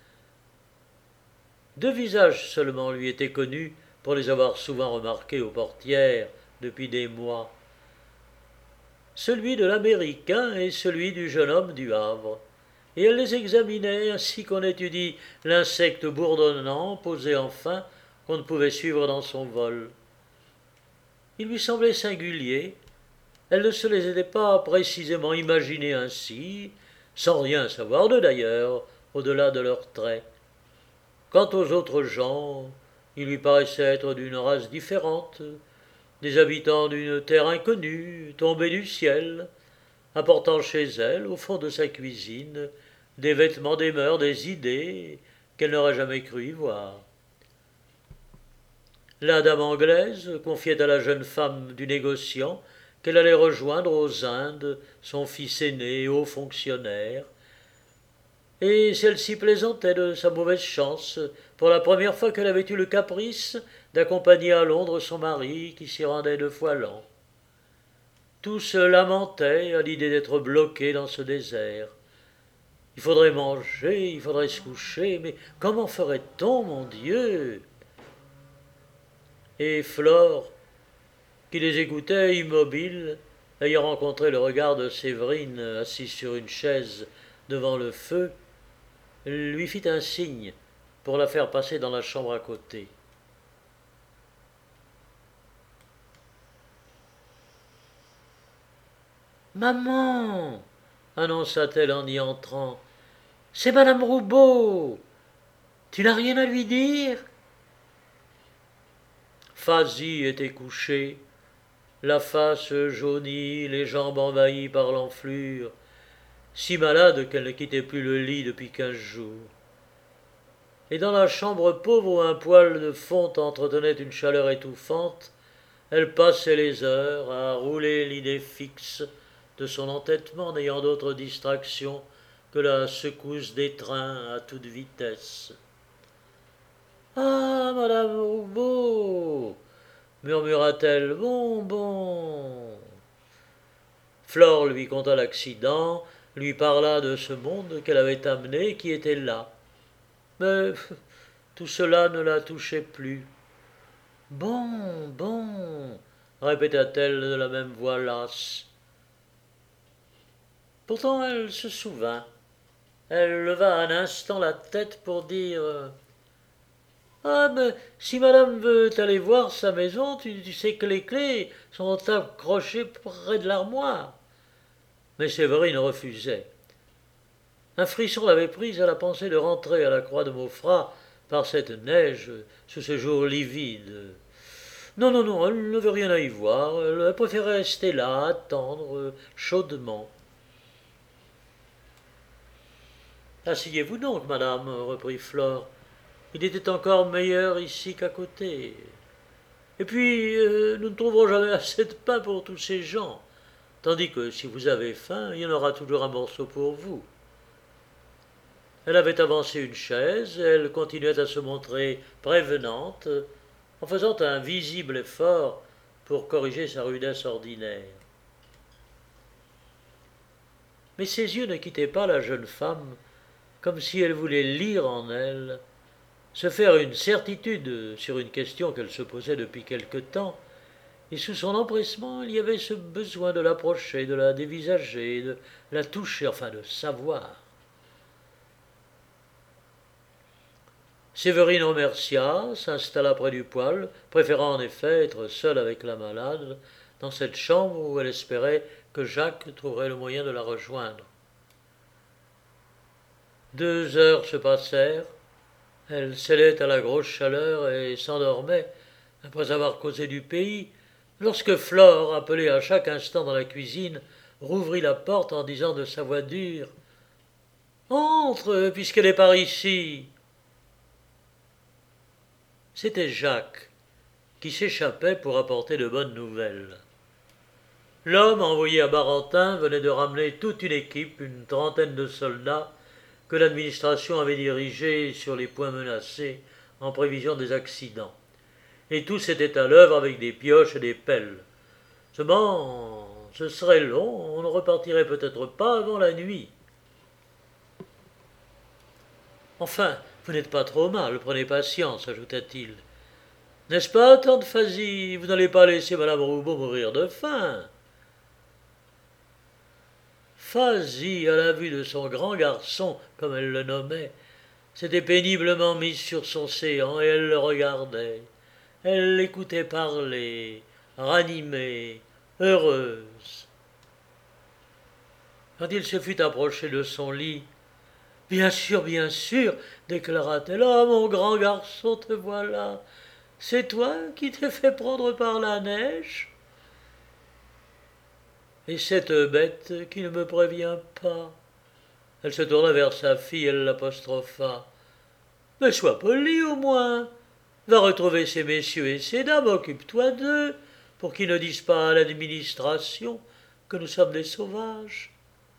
Deux visages seulement lui étaient connus pour les avoir souvent remarqués aux portières depuis des mois. Celui de l'Américain et celui du jeune homme du Havre. Et elle les examinait ainsi qu'on étudie l'insecte bourdonnant posé enfin qu'on ne pouvait suivre dans son vol. Il lui semblait singulier. Elle ne se les était pas précisément imaginées ainsi, sans rien savoir d'eux d'ailleurs, au-delà de leurs traits. Quant aux autres gens, ils lui paraissaient être d'une race différente, des habitants d'une terre inconnue, tombés du ciel, apportant chez elle, au fond de sa cuisine, des vêtements, des mœurs, des idées qu'elle n'aurait jamais cru y voir. La dame anglaise confiait à la jeune femme du négociant qu'elle allait rejoindre aux Indes son fils aîné, haut fonctionnaire, et celle-ci plaisantait de sa mauvaise chance pour la première fois qu'elle avait eu le caprice d'accompagner à Londres son mari qui s'y rendait deux fois l'an. Tous se lamentaient à l'idée d'être bloqués dans ce désert. Il faudrait manger, il faudrait se coucher, mais comment ferait-on, mon Dieu? Et Flore, qui les écoutait immobile, ayant rencontré le regard de Séverine assise sur une chaise devant le feu, lui fit un signe pour la faire passer dans la chambre à côté. « Maman » annonça-t-elle en y entrant. C'est madame Roubaud. Tu n'as rien à lui dire ?» Fasie était couchée, la face jaunie, les jambes envahies par l'enflure, si malade qu'elle ne quittait plus le lit depuis quinze jours. Et dans la chambre pauvre où un poêle de fonte entretenait une chaleur étouffante, elle passait les heures à rouler l'idée fixe de son entêtement, n'ayant d'autre distraction que la secousse des trains à toute vitesse. « Ah, madame Roubaud !» murmura-t-elle. « Bon, bon !» Flore lui conta l'accident, lui parla de ce monde qu'elle avait amené, qui était là. Mais tout cela ne la touchait plus. « Bon, bon !» répéta-t-elle de la même voix lasse. Pourtant elle se souvint. Elle leva un instant la tête pour dire « Ah, mais si madame veut aller voir sa maison, tu, tu sais que les clés sont accrochées près de l'armoire. » Mais Séverine refusait. Un frisson l'avait prise à la pensée de rentrer à la croix de Maufras par cette neige, sous ce jour livide. Non, non, non, elle ne veut rien à y voir, elle préférait rester là, attendre chaudement. « Asseyez-vous donc, madame, reprit Flore. Il était encore meilleur ici qu'à côté. Et puis, euh, nous ne trouverons jamais assez de pain pour tous ces gens, tandis que si vous avez faim, il y en aura toujours un morceau pour vous. » Elle avait avancé une chaise, elle continuait à se montrer prévenante, en faisant un visible effort pour corriger sa rudesse ordinaire. Mais ses yeux ne quittaient pas la jeune femme, comme si elle voulait lire en elle, se faire une certitude sur une question qu'elle se posait depuis quelque temps, et sous son empressement, il y avait ce besoin de l'approcher, de la dévisager, de la toucher, enfin de savoir. Séverine remercia, s'installa près du poêle, préférant en effet être seule avec la malade, dans cette chambre où elle espérait que Jacques trouverait le moyen de la rejoindre. Deux heures se passèrent, elle cédait à la grosse chaleur et s'endormait, après avoir causé du pays, lorsque Flore, appelée à chaque instant dans la cuisine, rouvrit la porte en disant de sa voix dure « Entre, puisqu'elle est par ici !» C'était Jacques, qui s'échappait pour apporter de bonnes nouvelles. L'homme envoyé à Barentin venait de ramener toute une équipe, une trentaine de soldats, que l'administration avait dirigés sur les points menacés en prévision des accidents. Et tous étaient à l'œuvre avec des pioches et des pelles. Seulement, ce serait long, on ne repartirait peut-être pas avant la nuit. « Enfin, vous n'êtes pas trop mal, prenez patience, ajouta-t-il. N'est-ce pas, tante Fasie, vous n'allez pas laisser madame Roubaud mourir de faim ?» Fasie, à la vue de son grand garçon, comme elle le nommait, s'était péniblement mise sur son séant et elle le regardait. Elle l'écoutait parler, ranimée, heureuse. Quand il se fut approché de son lit, « Bien sûr, bien sûr, déclara-t-elle, « oh, mon grand garçon, te voilà. C'est toi qui t'es fait prendre par la neige ? Et cette bête qui ne me prévient pas ?» Elle se tourna vers sa fille, elle l'apostropha. « Mais sois poli au moins. Va retrouver ces messieurs et ces dames, occupe-toi d'eux, pour qu'ils ne disent pas à l'administration que nous sommes des sauvages. »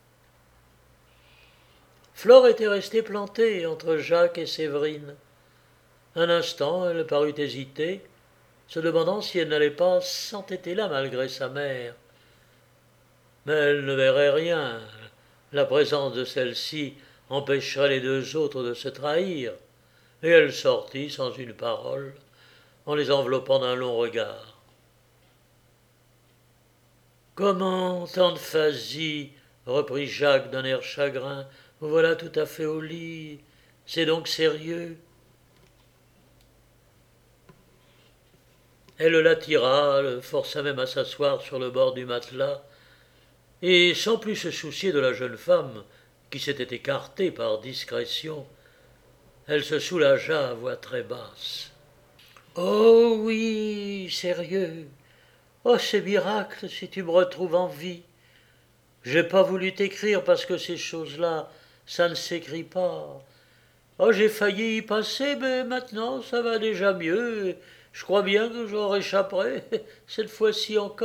Flore était restée plantée entre Jacques et Séverine. Un instant, elle parut hésiter, se demandant si elle n'allait pas s'entêter là malgré sa mère. Mais elle ne verrait rien. La présence de celle-ci empêcherait les deux autres de se trahir, et elle sortit sans une parole, en les enveloppant d'un long regard. « Comment, tante Fasie, reprit Jacques d'un air chagrin, vous voilà tout à fait au lit. C'est donc sérieux ? » Elle l'attira, le força même à s'asseoir sur le bord du matelas, et sans plus se soucier de la jeune femme, qui s'était écarté par discrétion, elle se soulagea à voix très basse. « Oh oui, sérieux. Oh, c'est miracle si tu me retrouves en vie. J'ai pas voulu t'écrire parce que ces choses-là, ça ne s'écrit pas. Oh, j'ai failli y passer, mais maintenant ça va déjà mieux. Je crois bien que j'en réchapperai, cette fois-ci encore. »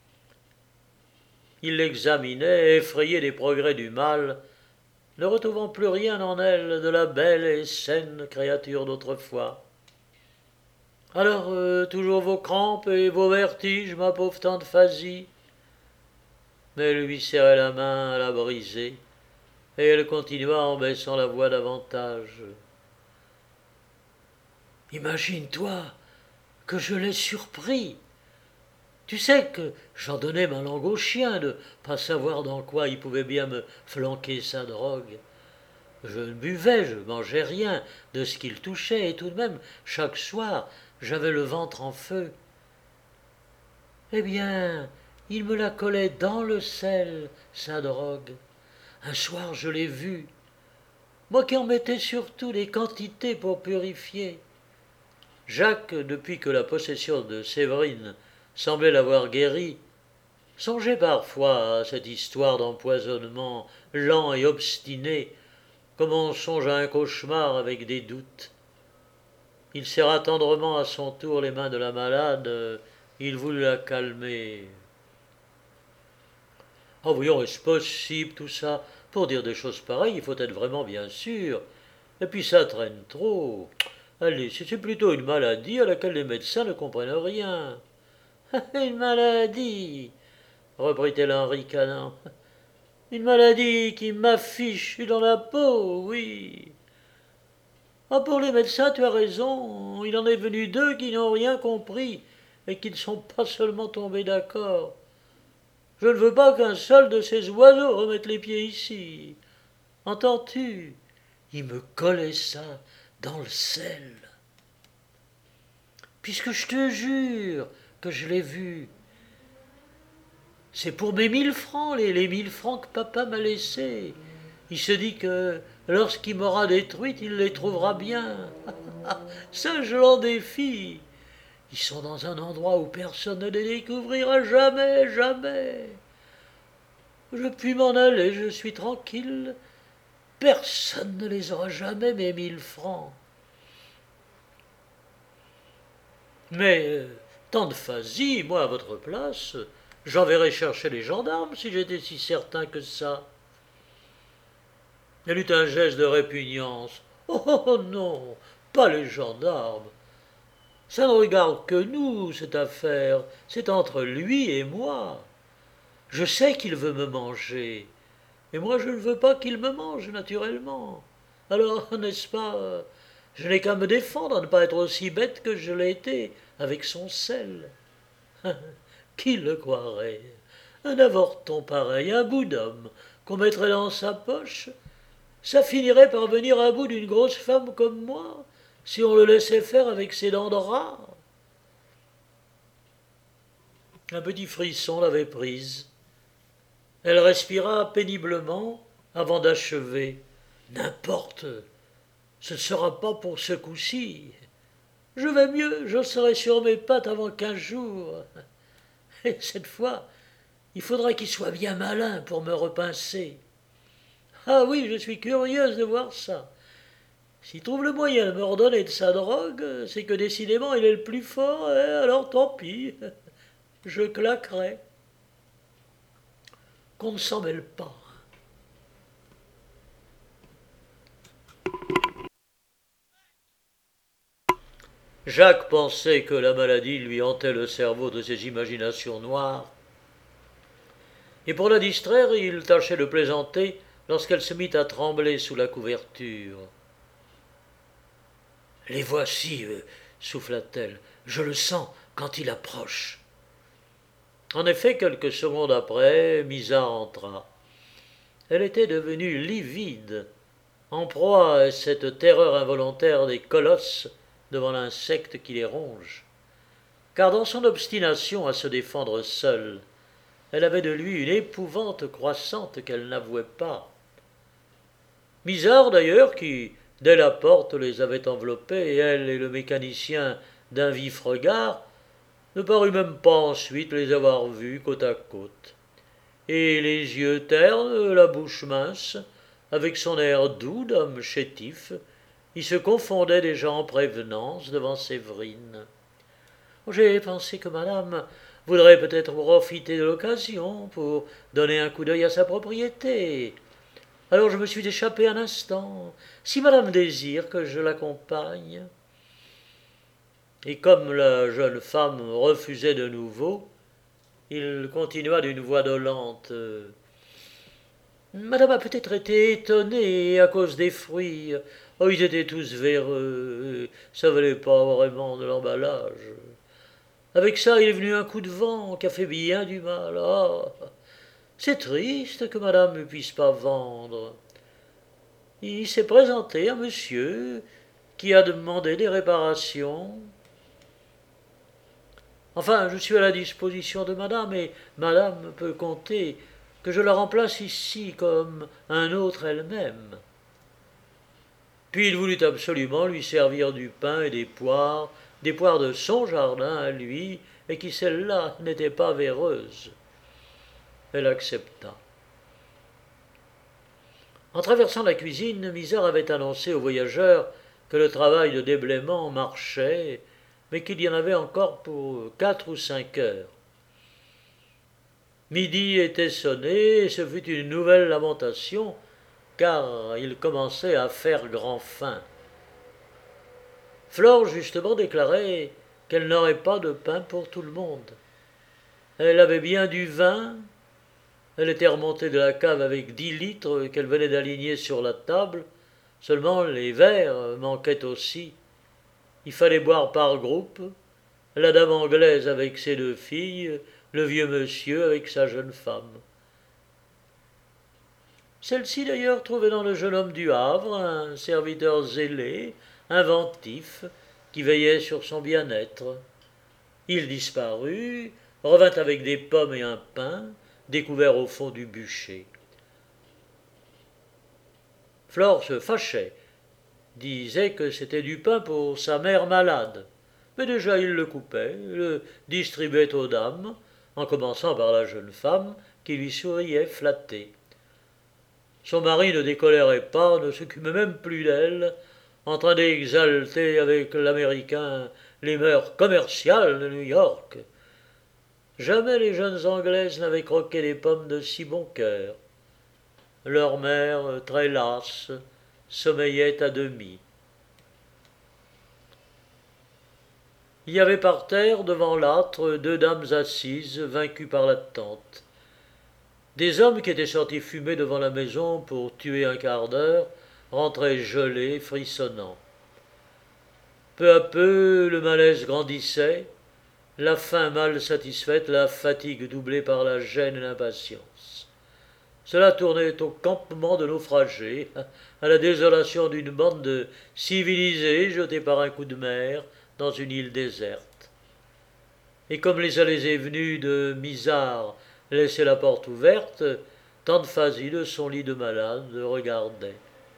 Il l'examinait, effrayé des progrès du mal, ne retrouvant plus rien en elle de la belle et saine créature d'autrefois. « Alors, euh, toujours vos crampes et vos vertiges, ma pauvre tante Phasie ?» Mais elle lui serrait la main à la briser, et elle continua en baissant la voix davantage. « Imagine-toi que je l'ai surpris. Tu sais que j'en donnais ma langue au chien de pas savoir dans quoi il pouvait bien me flanquer sa drogue. Je ne buvais, je mangeais rien de ce qu'il touchait, et tout de même, chaque soir, j'avais le ventre en feu. Eh bien, il me la collait dans le sel, sa drogue. Un soir, je l'ai vu, moi qui en mettais surtout des quantités pour purifier. Jacques, depuis que la possession de Séverine semblait l'avoir guéri, songeait parfois à cette histoire d'empoisonnement lent et obstiné, comme on songe à un cauchemar avec des doutes. Il serra tendrement à son tour les mains de la malade, il voulut la calmer. « Ah voyons, est-ce possible tout ça? Pour dire des choses pareilles, il faut être vraiment bien sûr. Et puis ça traîne trop. Allez, c'est plutôt une maladie à laquelle les médecins ne comprennent rien. »« Une maladie, reprit-elle en ricanant. Une maladie qui m'affiche dans la peau, oui. Ah, pour les médecins, tu as raison, il en est venu deux qui n'ont rien compris et qui ne sont pas seulement tombés d'accord. Je ne veux pas qu'un seul de ces oiseaux remette les pieds ici. Entends-tu? Il me collait ça dans le sel. Puisque je te jure que je l'ai vu. C'est pour mes mille francs, les, les mille francs que papa m'a laissés. Il se dit que lorsqu'il m'aura détruite, il les trouvera bien. Ça, je l'en défie. Ils sont dans un endroit où personne ne les découvrira jamais, jamais. Je puis m'en aller, je suis tranquille. Personne ne les aura jamais, mes mille francs. Mais, euh, tante Phasie, moi à votre place, j'enverrais chercher les gendarmes si j'étais si certain que ça. Elle eut un geste de répugnance. Oh non, pas les gendarmes. Ça ne regarde que nous, cette affaire. C'est entre lui et moi. Je sais qu'il veut me manger. Et moi, je ne veux pas qu'il me mange, naturellement. Alors, n'est-ce pas, je n'ai qu'à me défendre, à ne pas être aussi bête que je l'ai été avec son sel. Qui le croirait? Un avorton pareil, un bout d'homme, qu'on mettrait dans sa poche, ça finirait par venir à bout d'une grosse femme comme moi, si on le laissait faire avec ses dents de rat. Un petit frisson l'avait prise. Elle respira péniblement avant d'achever. « N'importe, ce ne sera pas pour ce coup-ci. Je vais mieux, je serai sur mes pattes avant quinze jours. Et cette fois, il faudra qu'il soit bien malin pour me repincer. Ah oui, je suis curieuse de voir ça. S'il trouve le moyen de me redonner de sa drogue, c'est que décidément il est le plus fort, et alors tant pis, je claquerai. Qu'on ne s'en mêle pas. » Jacques pensait que la maladie lui hantait le cerveau de ses imaginations noires, et pour la distraire, il tâchait de plaisanter lorsqu'elle se mit à trembler sous la couverture. « Les voici, euh, souffla-t-elle, je le sens quand il approche. » En effet, quelques secondes après, Misa entra. Elle était devenue livide, en proie à cette terreur involontaire des colosses devant l'insecte qui les ronge. Car dans son obstination à se défendre seule, elle avait de lui une épouvante croissante qu'elle n'avouait pas. Misard d'ailleurs, qui, dès la porte, les avait enveloppés, et elle et le mécanicien d'un vif regard, ne parut même pas ensuite les avoir vus côte à côte. Et les yeux ternes, la bouche mince, avec son air doux d'homme chétif, il se confondait déjà en prévenance devant Séverine. J'ai pensé que madame voudrait peut-être profiter de l'occasion pour donner un coup d'œil à sa propriété. Alors je me suis échappé un instant, si madame désire que je l'accompagne. Et comme la jeune femme refusait de nouveau, il continua d'une voix dolente. Madame a peut-être été étonnée à cause des fruits. Oh, ils étaient tous véreux, ça valait pas vraiment de l'emballage. Avec ça, il est venu un coup de vent qui a fait bien du mal. Ah, c'est triste que madame ne puisse pas vendre. Il s'est présenté un monsieur qui a demandé des réparations. Enfin, je suis à la disposition de madame, et madame peut compter que je la remplace ici comme un autre elle-même. Puis il voulut absolument lui servir du pain et des poires, des poires de son jardin à lui, et qui celles-là n'étaient pas véreuses. Elle accepta. En traversant la cuisine, Misard avait annoncé aux voyageurs que le travail de déblaiement marchait, mais qu'il y en avait encore pour quatre ou cinq heures. Midi était sonné, et ce fut une nouvelle lamentation, car il commençait à faire grand faim. Flore, justement, déclarait qu'elle n'aurait pas de pain pour tout le monde. Elle avait bien du vin, elle était remontée de la cave avec dix litres qu'elle venait d'aligner sur la table, seulement les verres manquaient aussi. Il fallait boire par groupe, la dame anglaise avec ses deux filles, le vieux monsieur avec sa jeune femme. Celle-ci d'ailleurs trouvait dans le jeune homme du Havre un serviteur zélé, inventif, qui veillait sur son bien-être. Il disparut, revint avec des pommes et un pain, découvert au fond du bûcher. Flore se fâchait, disait que c'était du pain pour sa mère malade. Mais déjà il le coupait, le distribuait aux dames, en commençant par la jeune femme, qui lui souriait flattée. Son mari ne décolérait pas, ne s'occupait même plus d'elle, en train d'exalter avec l'Américain les mœurs commerciales de New York. Jamais les jeunes Anglaises n'avaient croqué des pommes de si bon cœur. Leur mère, très lasse, sommeillait à demi. Il y avait par terre, devant l'âtre, deux dames assises, vaincues par l'attente. Des hommes qui étaient sortis fumer devant la maison pour tuer un quart d'heure rentraient gelés, frissonnants. Peu à peu, le malaise grandissait, la faim mal satisfaite, la fatigue doublée par la gêne et l'impatience. Cela tournait au campement de naufragés, à la désolation d'une bande de civilisés jetés par un coup de mer dans une île déserte. Et comme les allées et venues de Misard laissaient la porte ouverte, tante Phasie de son lit de malade regardait.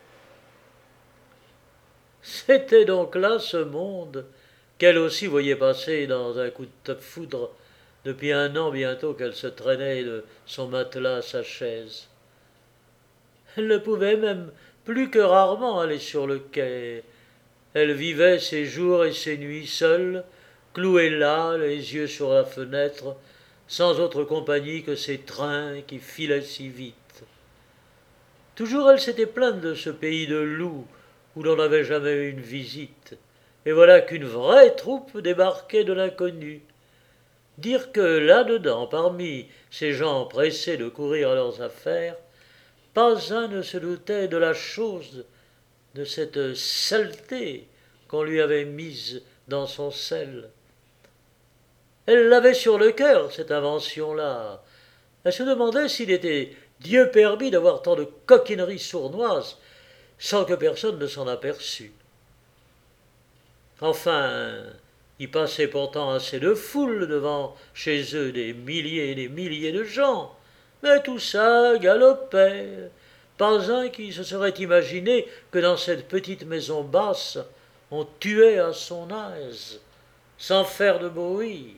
C'était donc là ce monde qu'elle aussi voyait passer dans un coup de foudre depuis un an bientôt qu'elle se traînait de son matelas à sa chaise. Elle ne pouvait même plus que rarement aller sur le quai. Elle vivait ses jours et ses nuits seule, clouée là, les yeux sur la fenêtre, sans autre compagnie que ces trains qui filaient si vite. Toujours elle s'était plainte de ce pays de loups où l'on n'avait jamais eu une visite, et voilà qu'une vraie troupe débarquait de l'inconnu. Dire que là-dedans, parmi ces gens pressés de courir à leurs affaires, pas un ne se doutait de la chose, de cette saleté qu'on lui avait mise dans son sel. Elle l'avait sur le cœur, cette invention-là. Elle se demandait s'il était Dieu permis d'avoir tant de coquineries sournoises sans que personne ne s'en aperçût. Enfin, il passait pourtant assez de foule devant chez eux, des milliers et des milliers de gens, mais tout ça galopait, Pas un qui se serait imaginé que dans cette petite maison basse, on tuait à son aise, sans faire de bruit.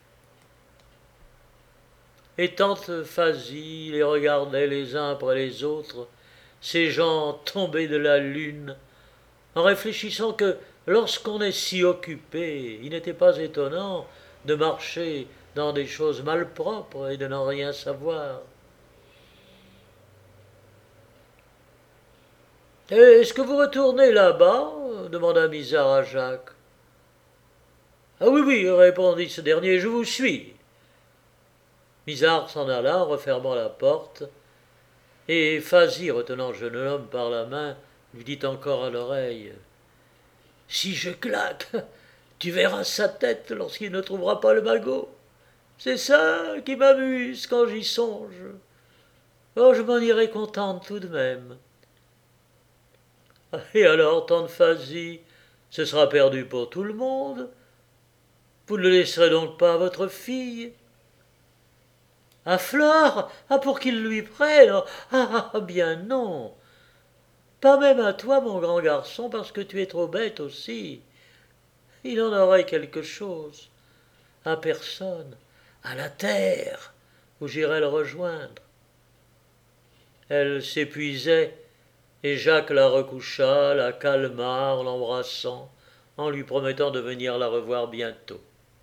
Et tante Phasie les regardait les uns après les autres, ces gens tombés de la lune, en réfléchissant que lorsqu'on est si occupé, il n'était pas étonnant de marcher dans des choses malpropres et de n'en rien savoir. « Est-ce que vous retournez là-bas » demanda Misard à Jacques. « Ah oui, oui, répondit ce dernier, je vous suis. » Misard s'en alla, refermant la porte, et Phasie, retenant le jeune homme par la main, lui dit encore à l'oreille « Si je claque, tu verras sa tête lorsqu'il ne trouvera pas le magot. C'est ça qui m'amuse quand j'y songe. Oh, je m'en irai contente tout de même. » Et alors, tante Phasie, ce sera perdu pour tout le monde. Vous ne le laisserez donc pas à votre fille ? À Flore ? Ah, pour qu'il lui prenne ? Ah, ah, bien non. Pas même à toi, mon grand garçon, parce que tu es trop bête aussi. Il en aurait quelque chose. À personne. À la terre, où j'irai le rejoindre. Elle s'épuisait, et Jacques la recoucha, la calma en l'embrassant, en lui promettant de venir la revoir bientôt.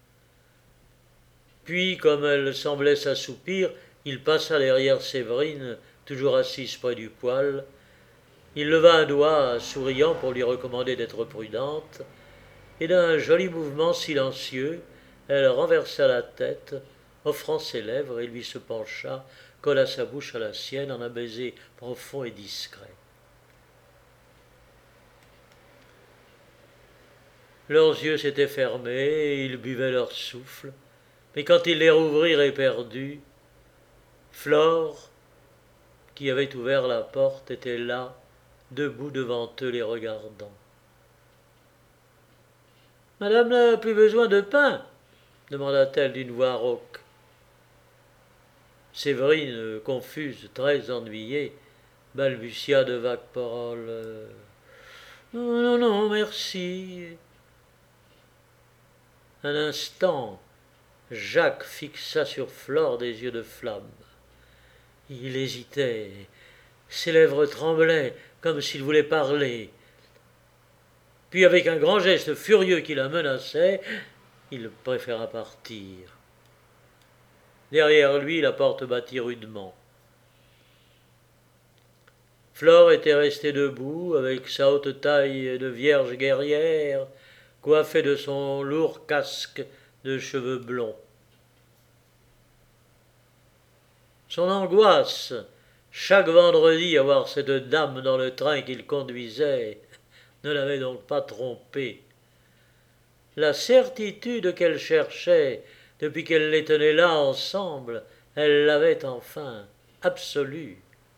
Puis, comme elle semblait s'assoupir, il passa derrière Séverine, toujours assise près du poêle. Il leva un doigt, souriant, pour lui recommander d'être prudente, et d'un joli mouvement silencieux, elle renversa la tête, offrant ses lèvres, et lui se pencha, colla sa bouche à la sienne en un baiser profond et discret. Leurs yeux s'étaient fermés, et ils buvaient leur souffle, mais quand ils les rouvrirent éperdus, Flore, qui avait ouvert la porte, était là, debout devant eux, les regardant. « Madame n'a plus besoin de pain ?» demanda-t-elle d'une voix rauque. Séverine, confuse, très ennuyée, balbutia de vagues paroles. « Non, non, non, merci. » Un instant, Jacques fixa sur Flore des yeux de flamme. Il hésitait, ses lèvres tremblaient comme s'il voulait parler. Puis, avec un grand geste furieux qui la menaçait, il préféra partir. Derrière lui, la porte battit rudement. Flore était restée debout, avec sa haute taille de vierge guerrière, coiffée de son lourd casque de cheveux blonds. Son angoisse, chaque vendredi à voir cette dame dans le train qu'il conduisait, ne l'avait donc pas trompé. La certitude qu'elle cherchait depuis qu'elle les tenait là ensemble, elle l'avait enfin, absolue.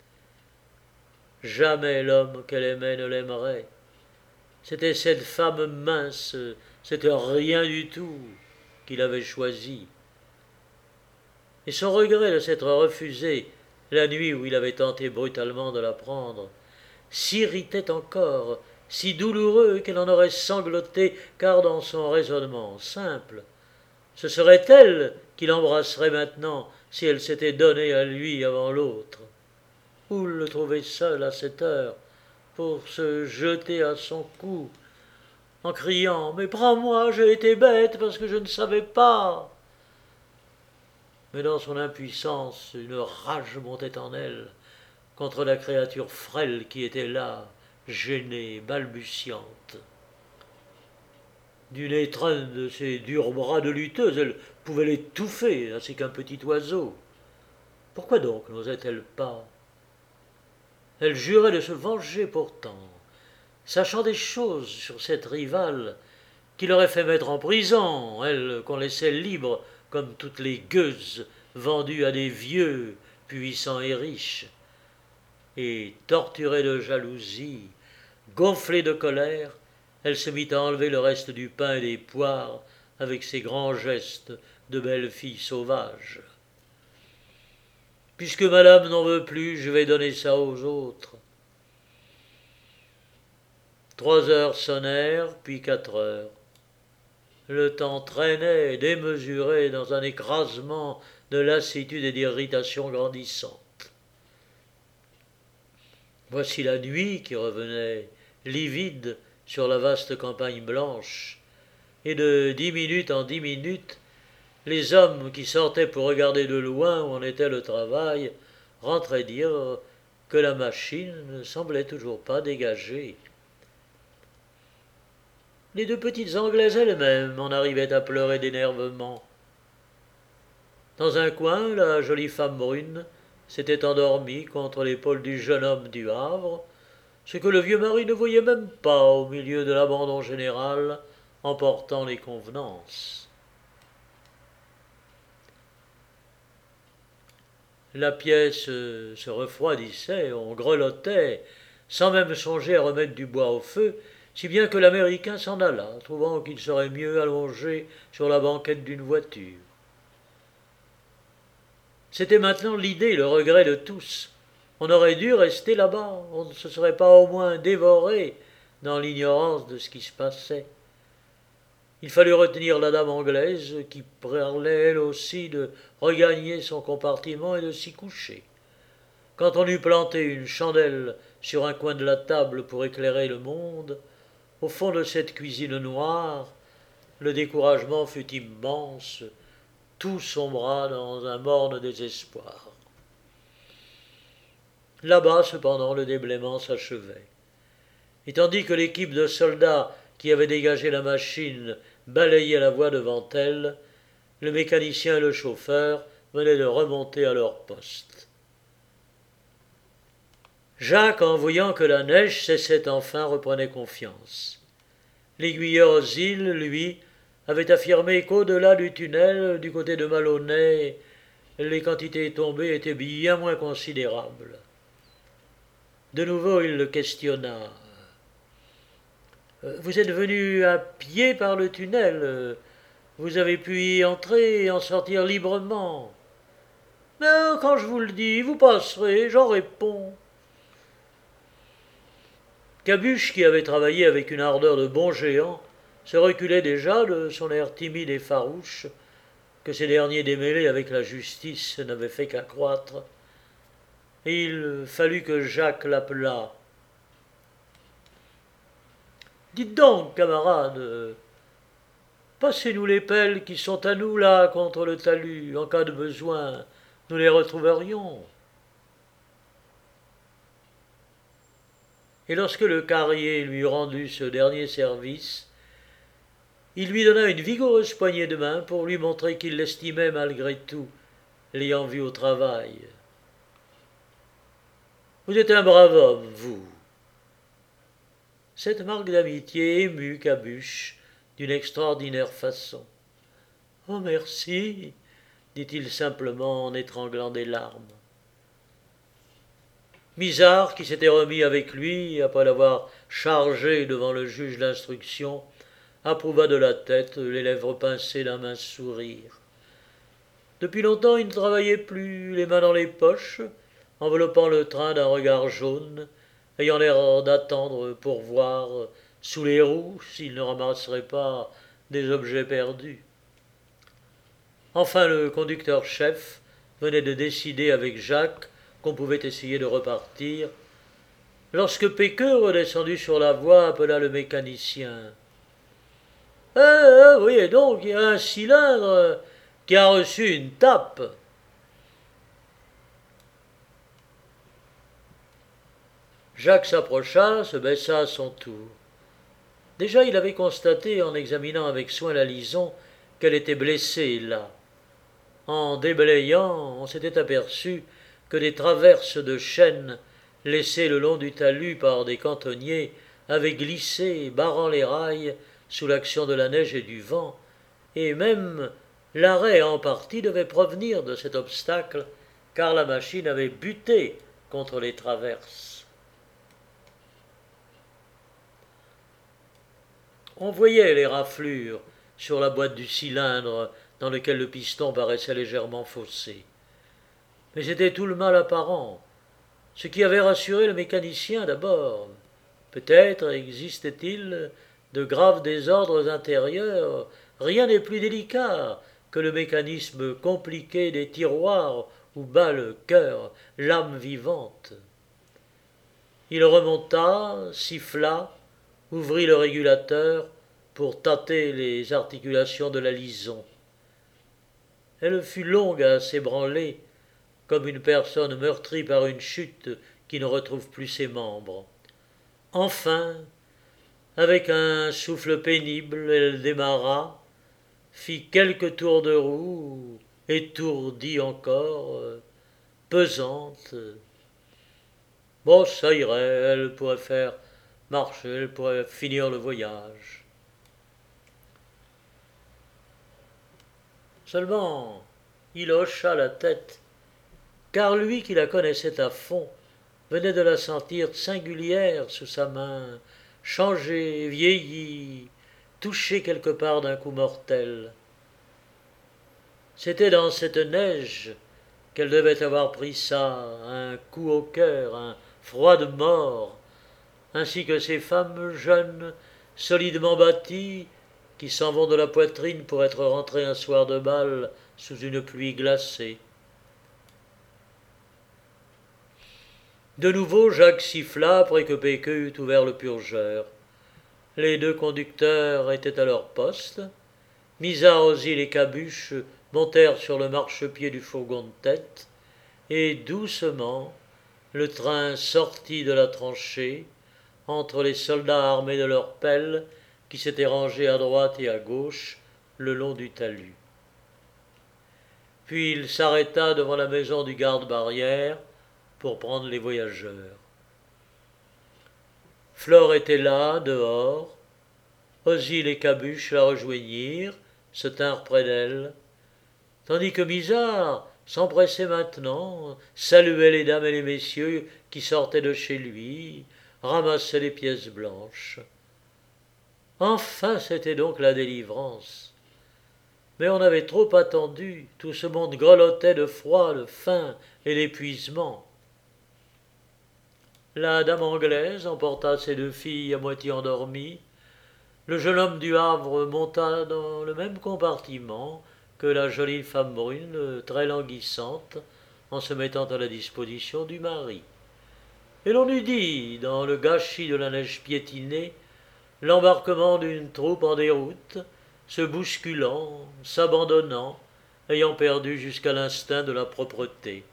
Jamais l'homme qu'elle aimait ne l'aimerait. C'était cette femme mince, cette rien du tout qu'il avait choisie. Et son regret de s'être refusé la nuit où il avait tenté brutalement de la prendre s'irritait encore, si douloureux qu'elle en aurait sangloté, car dans son raisonnement simple, ce serait elle qui l'embrasserait maintenant si elle s'était donnée à lui avant l'autre. Où le trouver seul à cette heure pour se jeter à son cou en criant « Mais prends-moi, j'ai été bête parce que je ne savais pas !» Mais dans son impuissance, une rage montait en elle contre la créature frêle qui était là, gênée, balbutiante. D'une étreinte de ses durs bras de lutteuse, elle pouvait l'étouffer ainsi qu'un petit oiseau. Pourquoi donc n'osait-elle pas ? Elle jurait de se venger pourtant, sachant des choses sur cette rivale qui l'aurait fait mettre en prison, elle qu'on laissait libre comme toutes les gueuses vendues à des vieux puissants et riches. Et torturée de jalousie, gonflée de colère, elle se mit à enlever le reste du pain et des poires avec ses grands gestes de belle fille sauvage. Puisque madame n'en veut plus, je vais donner ça aux autres. Trois heures sonnèrent, puis quatre heures. Le temps traînait, démesuré, dans un écrasement de lassitude et d'irritation grandissante. Voici la nuit qui revenait, livide, sur la vaste campagne blanche, et de dix minutes en dix minutes, les hommes qui sortaient pour regarder de loin où en était le travail rentraient dire que la machine ne semblait toujours pas dégagée. Les deux petites Anglaises elles-mêmes en arrivaient à pleurer d'énervement. Dans un coin, la jolie femme brune s'était endormie contre l'épaule du jeune homme du Havre, ce que le vieux mari ne voyait même pas au milieu de l'abandon général, emportant les convenances. La pièce se refroidissait, on grelottait, sans même songer à remettre du bois au feu, si bien que l'Américain s'en alla, trouvant qu'il serait mieux allongé sur la banquette d'une voiture. C'était maintenant l'idée et le regret de tous. On aurait dû rester là-bas, on ne se serait pas au moins dévoré dans l'ignorance de ce qui se passait. Il fallut retenir la dame anglaise qui parlait elle aussi de regagner son compartiment et de s'y coucher. Quand on eut planté une chandelle sur un coin de la table pour éclairer le monde, au fond de cette cuisine noire, le découragement fut immense, tout sombra dans un morne désespoir. Là-bas, cependant, le déblaiement s'achevait. Et tandis que l'équipe de soldats qui avait dégagé la machine balayait la voie devant elle, le mécanicien et le chauffeur venaient de remonter à leur poste. Jacques, en voyant que la neige cessait enfin, reprenait confiance. L'aiguilleur aux îles, lui, avait affirmé qu'au-delà du tunnel, du côté de Maloney, les quantités tombées étaient bien moins considérables. De nouveau, il le questionna. « Vous êtes venu à pied par le tunnel. Vous avez pu y entrer et en sortir librement. »« Mais quand je vous le dis, vous passerez, j'en réponds. » Cabuche, qui avait travaillé avec une ardeur de bon géant, se reculait déjà de son air timide et farouche, que ces derniers démêlés avec la justice n'avaient fait qu'accroître. Et il fallut que Jacques l'appelât. « Dites donc, camarade, passez-nous les pelles qui sont à nous là contre le talus, en cas de besoin, nous les retrouverions. » Et lorsque le carrier lui eut rendu ce dernier service, il lui donna une vigoureuse poignée de main pour lui montrer qu'il l'estimait malgré tout, l'ayant vu au travail. « Vous êtes un brave homme, vous. » Cette marque d'amitié émut Cabuche d'une extraordinaire façon. « Oh, merci, » dit-il simplement en étranglant des larmes. Misard, qui s'était remis avec lui, après l'avoir chargé devant le juge d'instruction, approuva de la tête, les lèvres pincées d'un mince sourire. Depuis longtemps, il ne travaillait plus, les mains dans les poches, enveloppant le train d'un regard jaune, ayant l'air d'attendre pour voir sous les roues s'il ne ramasserait pas des objets perdus. Enfin, le conducteur-chef venait de décider avec Jacques qu'on pouvait essayer de repartir, lorsque Péqueux, redescendu sur la voie, appela le mécanicien. « Eh, eh, voyez donc, il y a un cylindre qui a reçu une tape. » Jacques s'approcha, se baissa à son tour. Déjà, il avait constaté, en examinant avec soin la lison, qu'elle était blessée là. En déblayant, on s'était aperçu que des traverses de chêne laissées le long du talus par des cantonniers avaient glissé, barrant les rails sous l'action de la neige et du vent, et même l'arrêt en partie devait provenir de cet obstacle, car la machine avait buté contre les traverses. On voyait les raflures sur la boîte du cylindre dans lequel le piston paraissait légèrement faussé. Mais c'était tout le mal apparent, ce qui avait rassuré le mécanicien d'abord. Peut-être existait-il de graves désordres intérieurs. Rien n'est plus délicat que le mécanisme compliqué des tiroirs où bat le cœur, l'âme vivante. Il remonta, siffla, ouvrit le régulateur pour tâter les articulations de la lison. Elle fut longue à s'ébranler, comme une personne meurtrie par une chute qui ne retrouve plus ses membres. Enfin, avec un souffle pénible, elle démarra, fit quelques tours de roue, étourdie encore, pesante. Bon, ça irait, elle pourrait faire marcher, elle pourrait finir le voyage. Seulement, il hocha la tête, car lui qui la connaissait à fond venait de la sentir singulière sous sa main, changée, vieillie, touchée quelque part d'un coup mortel. C'était dans cette neige qu'elle devait avoir pris ça, un coup au cœur, un froid de mort, ainsi que ces femmes jeunes, solidement bâties, qui s'en vont de la poitrine pour être rentrées un soir de bal sous une pluie glacée. De nouveau, Jacques siffla après que Péqueux eut ouvert le purgeur. Les deux conducteurs étaient à leur poste. Misard, Ozyle et Cabuche montèrent sur le marchepied du fourgon de tête, et doucement, le train sortit de la tranchée, entre les soldats armés de leurs pelles qui s'étaient rangés à droite et à gauche le long du talus. Puis il s'arrêta devant la maison du garde-barrière pour prendre les voyageurs. Flore était là, dehors. Ozyle et Cabuche la rejoignirent, se tinrent près d'elle, tandis que Misard s'empressait maintenant, saluait les dames et les messieurs qui sortaient de chez lui, ramassait les pièces blanches. Enfin, c'était donc la délivrance. Mais on avait trop attendu, tout ce monde grelottait de froid, de faim et d'épuisement. La dame anglaise emporta ses deux filles à moitié endormies. Le jeune homme du Havre monta dans le même compartiment que la jolie femme brune, très languissante, en se mettant à la disposition du mari. Et l'on eût dit, dans le gâchis de la neige piétinée, l'embarquement d'une troupe en déroute, se bousculant, s'abandonnant, ayant perdu jusqu'à l'instinct de la propreté.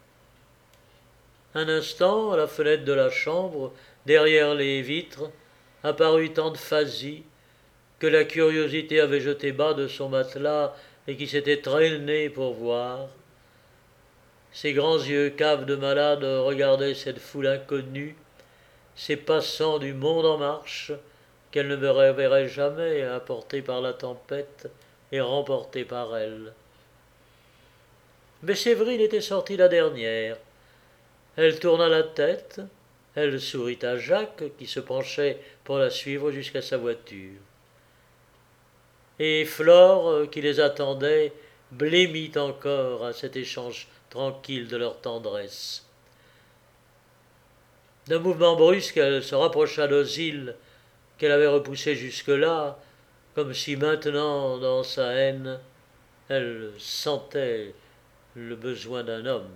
Un instant, à la fenêtre de la chambre, derrière les vitres, apparut tante Phasie, que la curiosité avait jeté bas de son matelas et qui s'était traînée pour voir. Ses grands yeux caves de malade regardaient cette foule inconnue, ces passants du monde en marche, qu'elle ne me reverrait jamais, apportés par la tempête et remportés par elle. Mais Séverine était sortie la dernière. Elle tourna la tête, elle sourit à Jacques, qui se penchait pour la suivre jusqu'à sa voiture. Et Flore, qui les attendait, blêmit encore à cet échange tranquille de leur tendresse. D'un mouvement brusque, elle se rapprocha d'Ozyle, qu'elle avait repoussé jusque-là, comme si maintenant, dans sa haine, elle sentait le besoin d'un homme.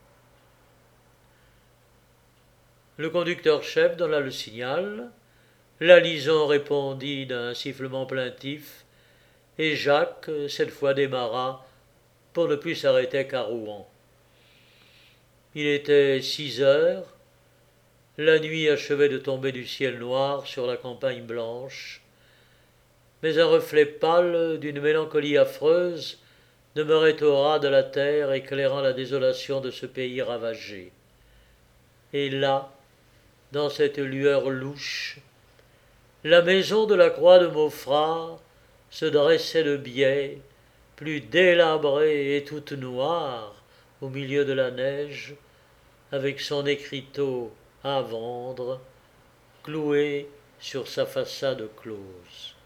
Le conducteur-chef donna le signal, la Lison répondit d'un sifflement plaintif, et Jacques, cette fois, démarra pour ne plus s'arrêter qu'à Rouen. Il était six heures, la nuit achevait de tomber du ciel noir sur la campagne blanche, mais un reflet pâle d'une mélancolie affreuse demeurait au ras de la terre, éclairant la désolation de ce pays ravagé. Et là, dans cette lueur louche, la maison de la croix de Maufras se dressait de biais, plus délabrée et toute noire, au milieu de la neige, avec son écriteau à vendre, cloué sur sa façade close.